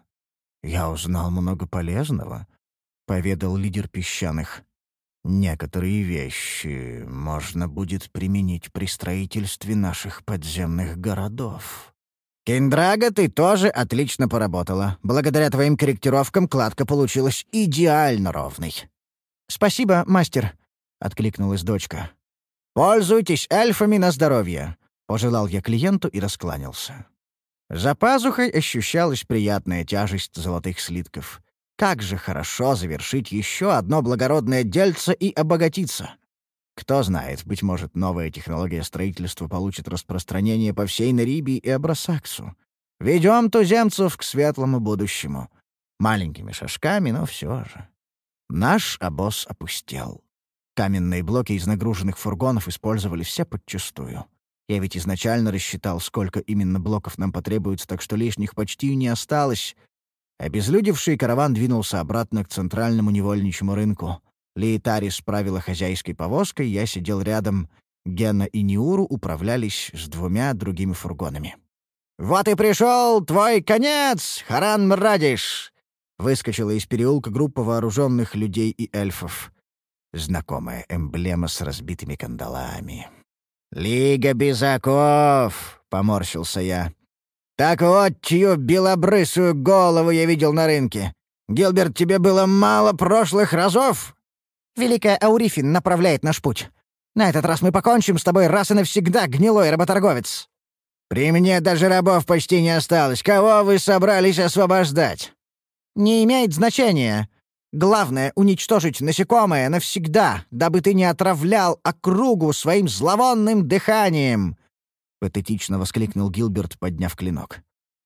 Я узнал много полезного», — поведал лидер песчаных. «Некоторые вещи можно будет применить при строительстве наших подземных городов». «Кендрага, ты тоже отлично поработала. Благодаря твоим корректировкам кладка получилась идеально ровной». «Спасибо, мастер», — откликнулась дочка. «Пользуйтесь эльфами на здоровье», — пожелал я клиенту и раскланялся. За пазухой ощущалась приятная тяжесть золотых слитков. Как же хорошо завершить еще одно благородное дельце и обогатиться. Кто знает, быть может, новая технология строительства получит распространение по всей Нарибии и Абрасаксу. Ведем туземцев к светлому будущему. Маленькими шажками, но все же. Наш обоз опустел. Каменные блоки из нагруженных фургонов использовали все подчистую. Я ведь изначально рассчитал, сколько именно блоков нам потребуется, так что лишних почти не осталось. Обезлюдевший караван двинулся обратно к центральному невольничьему рынку. Лиитарис правила хозяйской повозкой, я сидел рядом. Гена и Ниуру управлялись с двумя другими фургонами. «Вот и пришел твой конец, Харан Мрадиш!» Выскочила из переулка группа вооруженных людей и эльфов. Знакомая эмблема с разбитыми кандалами. «Лига Безаков!» — поморщился я. «Так вот, чью белобрысую голову я видел на рынке. Гилберт, тебе было мало прошлых разов?» «Великая Аурифин направляет наш путь. На этот раз мы покончим с тобой раз и навсегда, гнилой работорговец». «При мне даже рабов почти не осталось. Кого вы собрались освобождать?» «Не имеет значения. Главное — уничтожить насекомое навсегда, дабы ты не отравлял округу своим зловонным дыханием!» — патетично воскликнул Гилберт, подняв клинок.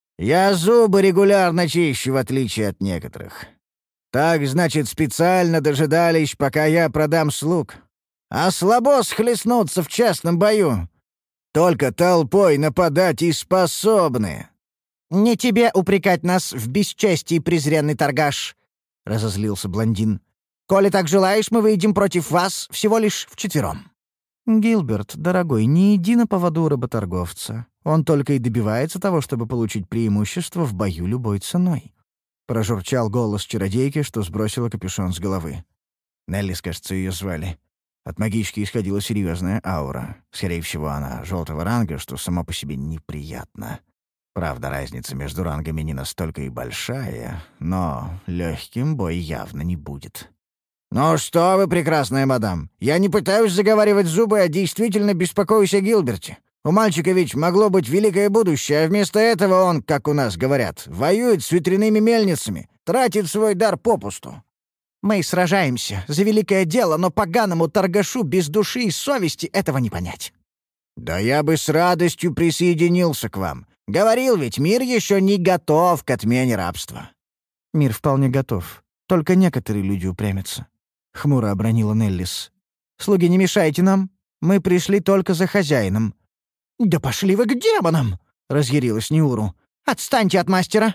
«Я зубы регулярно чищу, в отличие от некоторых. Так, значит, специально дожидались, пока я продам слуг. А слабо схлестнуться в честном бою. Только толпой нападать и способны». «Не тебе упрекать нас в бесчестии, презренный торгаш!» — разозлился блондин. «Коли так желаешь, мы выйдем против вас всего лишь вчетвером». «Гилберт, дорогой, не иди на поводу у работорговца. Он только и добивается того, чтобы получить преимущество в бою любой ценой». Прожурчал голос чародейки, что сбросила капюшон с головы. Неллис, кажется, ее звали. От магички исходила серьезная аура. Скорее всего, она желтого ранга, что само по себе неприятно. Правда, разница между рангами не настолько и большая, но легким бой явно не будет. «Ну что вы, прекрасная мадам, я не пытаюсь заговаривать зубы, а действительно беспокоюсь о Гилберте. У мальчика ведь могло быть великое будущее, а вместо этого он, как у нас говорят, воюет с ветряными мельницами, тратит свой дар попусту». «Мы сражаемся за великое дело, но поганому торгашу без души и совести этого не понять». «Да я бы с радостью присоединился к вам. Говорил ведь, мир еще не готов к отмене рабства». «Мир вполне готов. Только некоторые люди упрямятся», — хмуро обронила Неллис. «Слуги, не мешайте нам. Мы пришли только за хозяином». «Да пошли вы к демонам!» — разъярилась Ниуру. «Отстаньте от мастера!»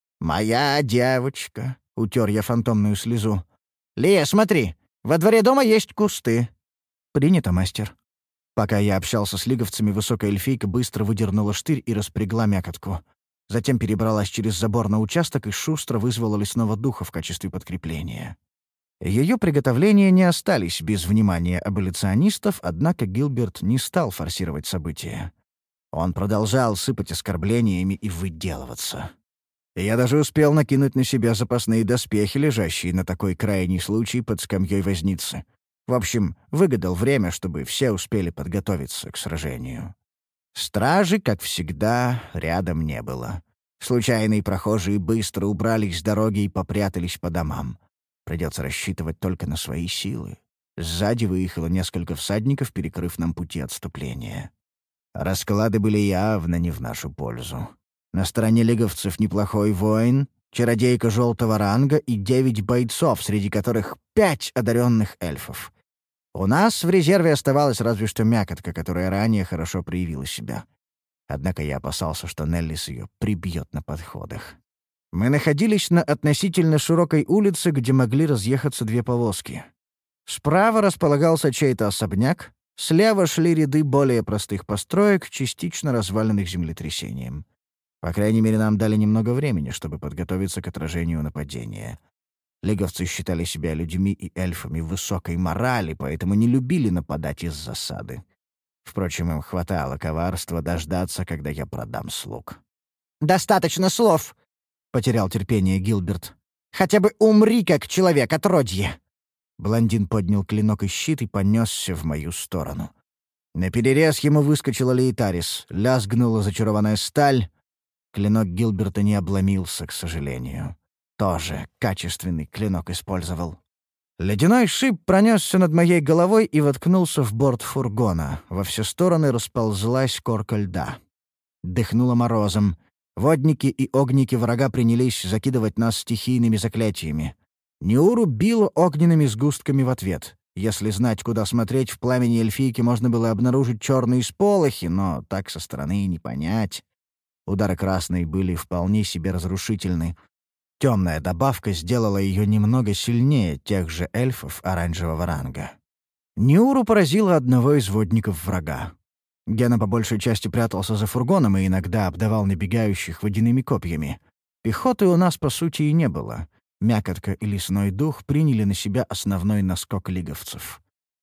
«Моя девочка», — утер я фантомную слезу. «Лия, смотри, во дворе дома есть кусты». «Принято, мастер». Пока я общался с лиговцами, высокая эльфийка быстро выдернула штырь и распрягла мякотку. Затем перебралась через забор на участок и шустро вызвала лесного духа в качестве подкрепления. Ее приготовления не остались без внимания аболиционистов, однако Гилберт не стал форсировать события. Он продолжал сыпать оскорблениями и выделываться. Я даже успел накинуть на себя запасные доспехи, лежащие на такой крайний случай под скамьей возницы. В общем, выгадал время, чтобы все успели подготовиться к сражению. Стражи, как всегда, рядом не было. Случайные прохожие быстро убрались с дороги и попрятались по домам. Придется рассчитывать только на свои силы. Сзади выехало несколько всадников, перекрыв нам пути отступления. Расклады были явно не в нашу пользу. На стороне лиговцев неплохой воин, чародейка желтого ранга и девять бойцов, среди которых пять одаренных эльфов. У нас в резерве оставалась разве что мякотка, которая ранее хорошо проявила себя. Однако я опасался, что Неллис ее прибьет на подходах. Мы находились на относительно широкой улице, где могли разъехаться две повозки. Справа располагался чей-то особняк, слева шли ряды более простых построек, частично разваленных землетрясением. По крайней мере, нам дали немного времени, чтобы подготовиться к отражению нападения. Лиговцы считали себя людьми и эльфами высокой морали, поэтому не любили нападать из засады. Впрочем, им хватало коварства дождаться, когда я продам слуг. «Достаточно слов!» — потерял терпение Гилберт. «Хотя бы умри, как человек, отродье!» Блондин поднял клинок и щит и понесся в мою сторону. Наперерез ему выскочила Лейтарис, лязгнула зачарованная сталь. Клинок Гилберта не обломился, к сожалению. Тоже качественный клинок использовал. Ледяной шип пронесся над моей головой и воткнулся в борт фургона. Во все стороны расползлась корка льда. Дыхнуло морозом. Водники и огники врага принялись закидывать нас стихийными заклятиями. Ниуру било огненными сгустками в ответ. Если знать, куда смотреть, в пламени эльфийки можно было обнаружить черные сполохи, но так со стороны и не понять. Удары красной были вполне себе разрушительны. Темная добавка сделала ее немного сильнее тех же эльфов оранжевого ранга. Ниуру поразила одного из водников врага. Гена по большей части прятался за фургоном и иногда обдавал набегающих водяными копьями. Пехоты у нас, по сути, и не было. Мякотка и лесной дух приняли на себя основной наскок лиговцев.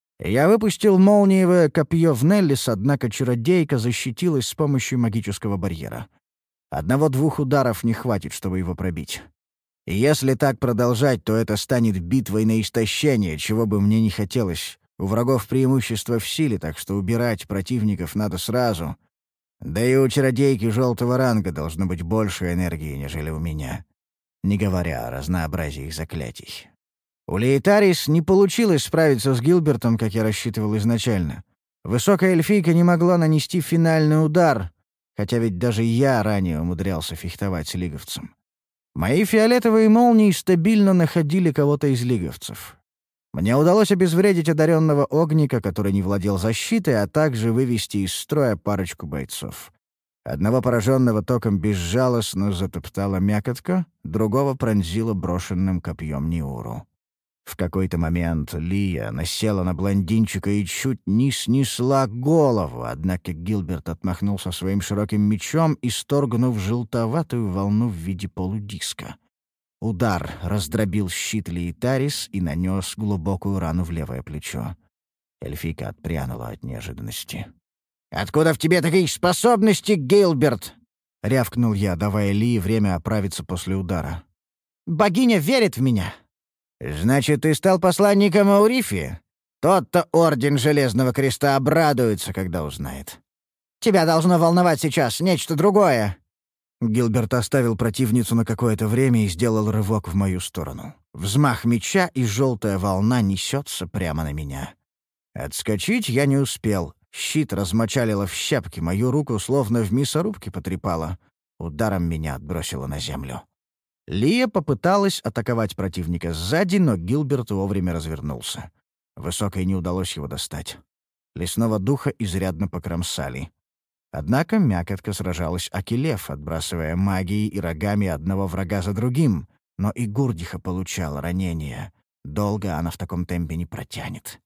Я выпустил молниевое копье в Неллис, однако чародейка защитилась с помощью магического барьера. Одного-двух ударов не хватит, чтобы его пробить. И если так продолжать, то это станет битвой на истощение, чего бы мне не хотелось. У врагов преимущество в силе, так что убирать противников надо сразу. Да и у чародейки желтого ранга должно быть больше энергии, нежели у меня. Не говоря о разнообразии заклятий. У Лейтарис не получилось справиться с Гилбертом, как я рассчитывал изначально. Высокая эльфийка не могла нанести финальный удар, хотя ведь даже я ранее умудрялся фехтовать с лиговцем. Мои фиолетовые молнии стабильно находили кого-то из лиговцев. Мне удалось обезвредить одаренного огника, который не владел защитой, а также вывести из строя парочку бойцов. Одного пораженного током безжалостно затоптала мякотка, другого пронзила брошенным копьем Ниуру. В какой-то момент Лия насела на блондинчика и чуть не снесла голову, однако Гилберт отмахнулся своим широким мечом, исторгнув желтоватую волну в виде полудиска. Удар раздробил щит Лейтарис и нанес глубокую рану в левое плечо. Эльфийка отпрянула от неожиданности. «Откуда в тебе такие способности, Гилберт?» рявкнул я, давая Ли время оправиться после удара. «Богиня верит в меня!» «Значит, ты стал посланником Аурифи? Тот-то Орден Железного Креста обрадуется, когда узнает. Тебя должно волновать сейчас нечто другое!» Гилберт оставил противницу на какое-то время и сделал рывок в мою сторону. Взмах меча, и желтая волна несется прямо на меня. Отскочить я не успел. Щит размочалило в щепки, мою руку словно в мясорубке потрепало. Ударом меня отбросило на землю. Лия попыталась атаковать противника сзади, но Гилберт вовремя развернулся. Высокой не удалось его достать. Лесного духа изрядно покромсали. Однако мякотка сражалась Акилев, отбрасывая магией и рогами одного врага за другим, но и Гурдиха получала ранения. Долго она в таком темпе не протянет.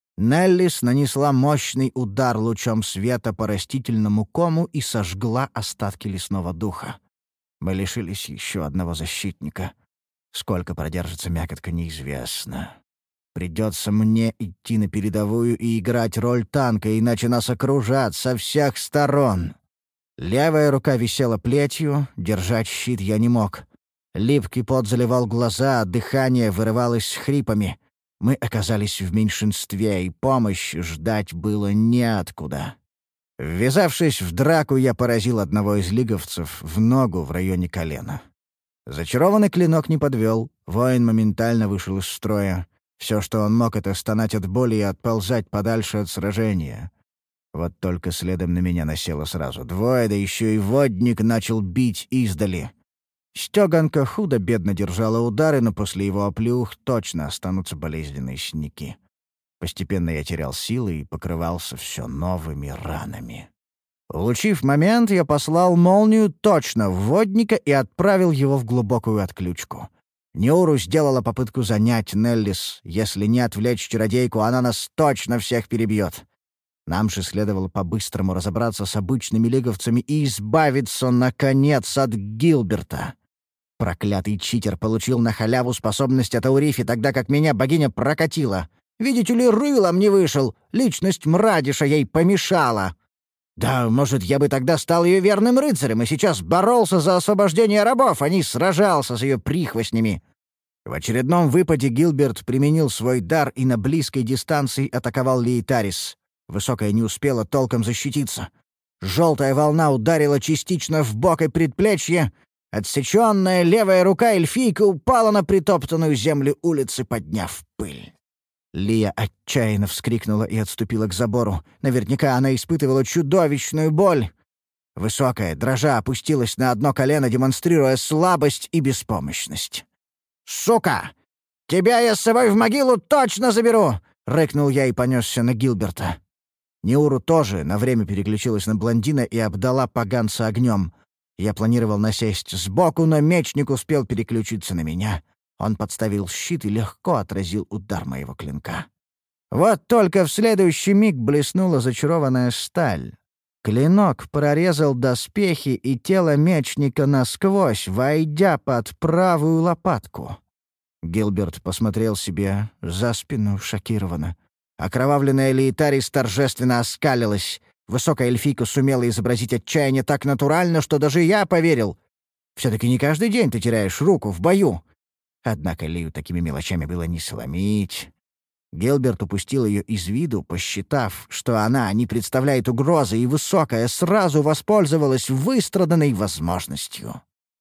Неллис нанесла мощный удар лучом света по растительному кому и сожгла остатки лесного духа. Мы лишились еще одного защитника. Сколько продержится мякотка, неизвестно. Придется мне идти на передовую и играть роль танка, иначе нас окружат со всех сторон. Левая рука висела плетью, держать щит я не мог. Липкий пот заливал глаза, а дыхание вырывалось с хрипами. Мы оказались в меньшинстве, и помощь ждать было неоткуда. Ввязавшись в драку, я поразил одного из лиговцев в ногу в районе колена. Зачарованный клинок не подвел, воин моментально вышел из строя. Все, что он мог, — это стонать от боли и отползать подальше от сражения. Вот только следом на меня насело сразу двое, да еще и водник начал бить издали. Стёганка худо-бедно держала удары, но после его оплеух точно останутся болезненные синяки. Постепенно я терял силы и покрывался все новыми ранами. Улучив момент, я послал молнию точно в водника и отправил его в глубокую отключку. Неуру сделала попытку занять Неллис. Если не отвлечь чародейку, она нас точно всех перебьет. Нам же следовало по-быстрому разобраться с обычными лиговцами и избавиться, наконец, от Гилберта. Проклятый читер получил на халяву способность от Аурифи, тогда как меня богиня прокатила. Видите ли, рылом не вышел. Личность Мрадиша ей помешала. Да, может, я бы тогда стал ее верным рыцарем и сейчас боролся за освобождение рабов, а не сражался с ее прихвостнями. В очередном выпаде Гилберт применил свой дар и на близкой дистанции атаковал Лейтарис. Высокая не успела толком защититься. Желтая волна ударила частично в бок и предплечье. Отсеченная левая рука эльфийка упала на притоптанную землю улицы, подняв пыль. Лия отчаянно вскрикнула и отступила к забору. Наверняка она испытывала чудовищную боль. Высокая, дрожа, опустилась на одно колено, демонстрируя слабость и беспомощность. «Сука! Тебя я с собой в могилу точно заберу!» — рыкнул я и понесся на Гилберта. Неуру тоже на время переключилась на блондина и обдала поганца огнем. Я планировал насесть сбоку, но мечник успел переключиться на меня. Он подставил щит и легко отразил удар моего клинка. Вот только в следующий миг блеснула зачарованная сталь. Клинок прорезал доспехи и тело мечника насквозь, войдя под правую лопатку. Гилберт посмотрел себе за спину шокированно. Окровавленная Лейтарис торжественно оскалилась. Высокая эльфийка сумела изобразить отчаяние так натурально, что даже я поверил. Все-таки не каждый день ты теряешь руку в бою. Однако Лию такими мелочами было не сломить. Гилберт упустил ее из виду, посчитав, что она не представляет угрозы, и Высокая сразу воспользовалась выстраданной возможностью.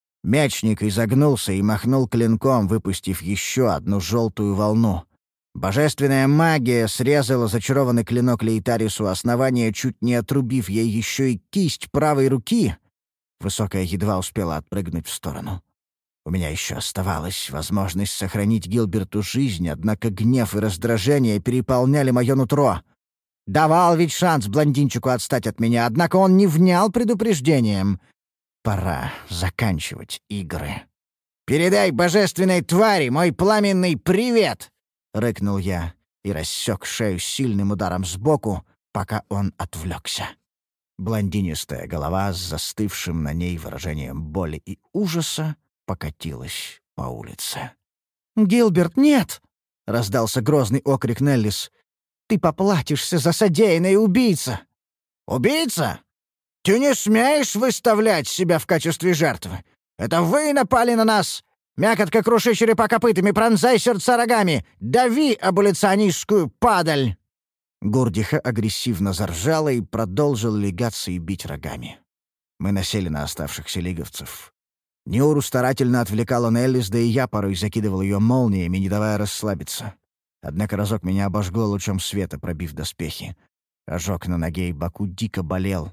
Мечник изогнулся и махнул клинком, выпустив еще одну желтую волну. Божественная магия срезала зачарованный клинок Лейтарису основания, чуть не отрубив ей еще и кисть правой руки. Высокая едва успела отпрыгнуть в сторону. У меня еще оставалась возможность сохранить Гилберту жизнь, однако гнев и раздражение переполняли мое нутро. Давал ведь шанс блондинчику отстать от меня, однако он не внял предупреждением. Пора заканчивать игры. «Передай божественной твари мой пламенный привет!» — рыкнул я и рассек шею сильным ударом сбоку, пока он отвлекся. Блондинистая голова с застывшим на ней выражением боли и ужаса покатилась по улице. «Гилберт, нет!» — раздался грозный окрик Неллис. «Ты поплатишься за содеянное, убийца!» «Убийца? Ты не смеешь выставлять себя в качестве жертвы? Это вы напали на нас! Мякотка, круши черепа копытами, пронзай сердца рогами! Дави аболиционистскую падаль!» Гурдиха агрессивно заржала и продолжил легаться и бить рогами. Мы насели на оставшихся лиговцев. Ниуру старательно отвлекала Неллис, да и я порой закидывал ее молниями, не давая расслабиться. Однако разок меня обожгло лучом света, пробив доспехи. Ожог на ноге и боку дико болел,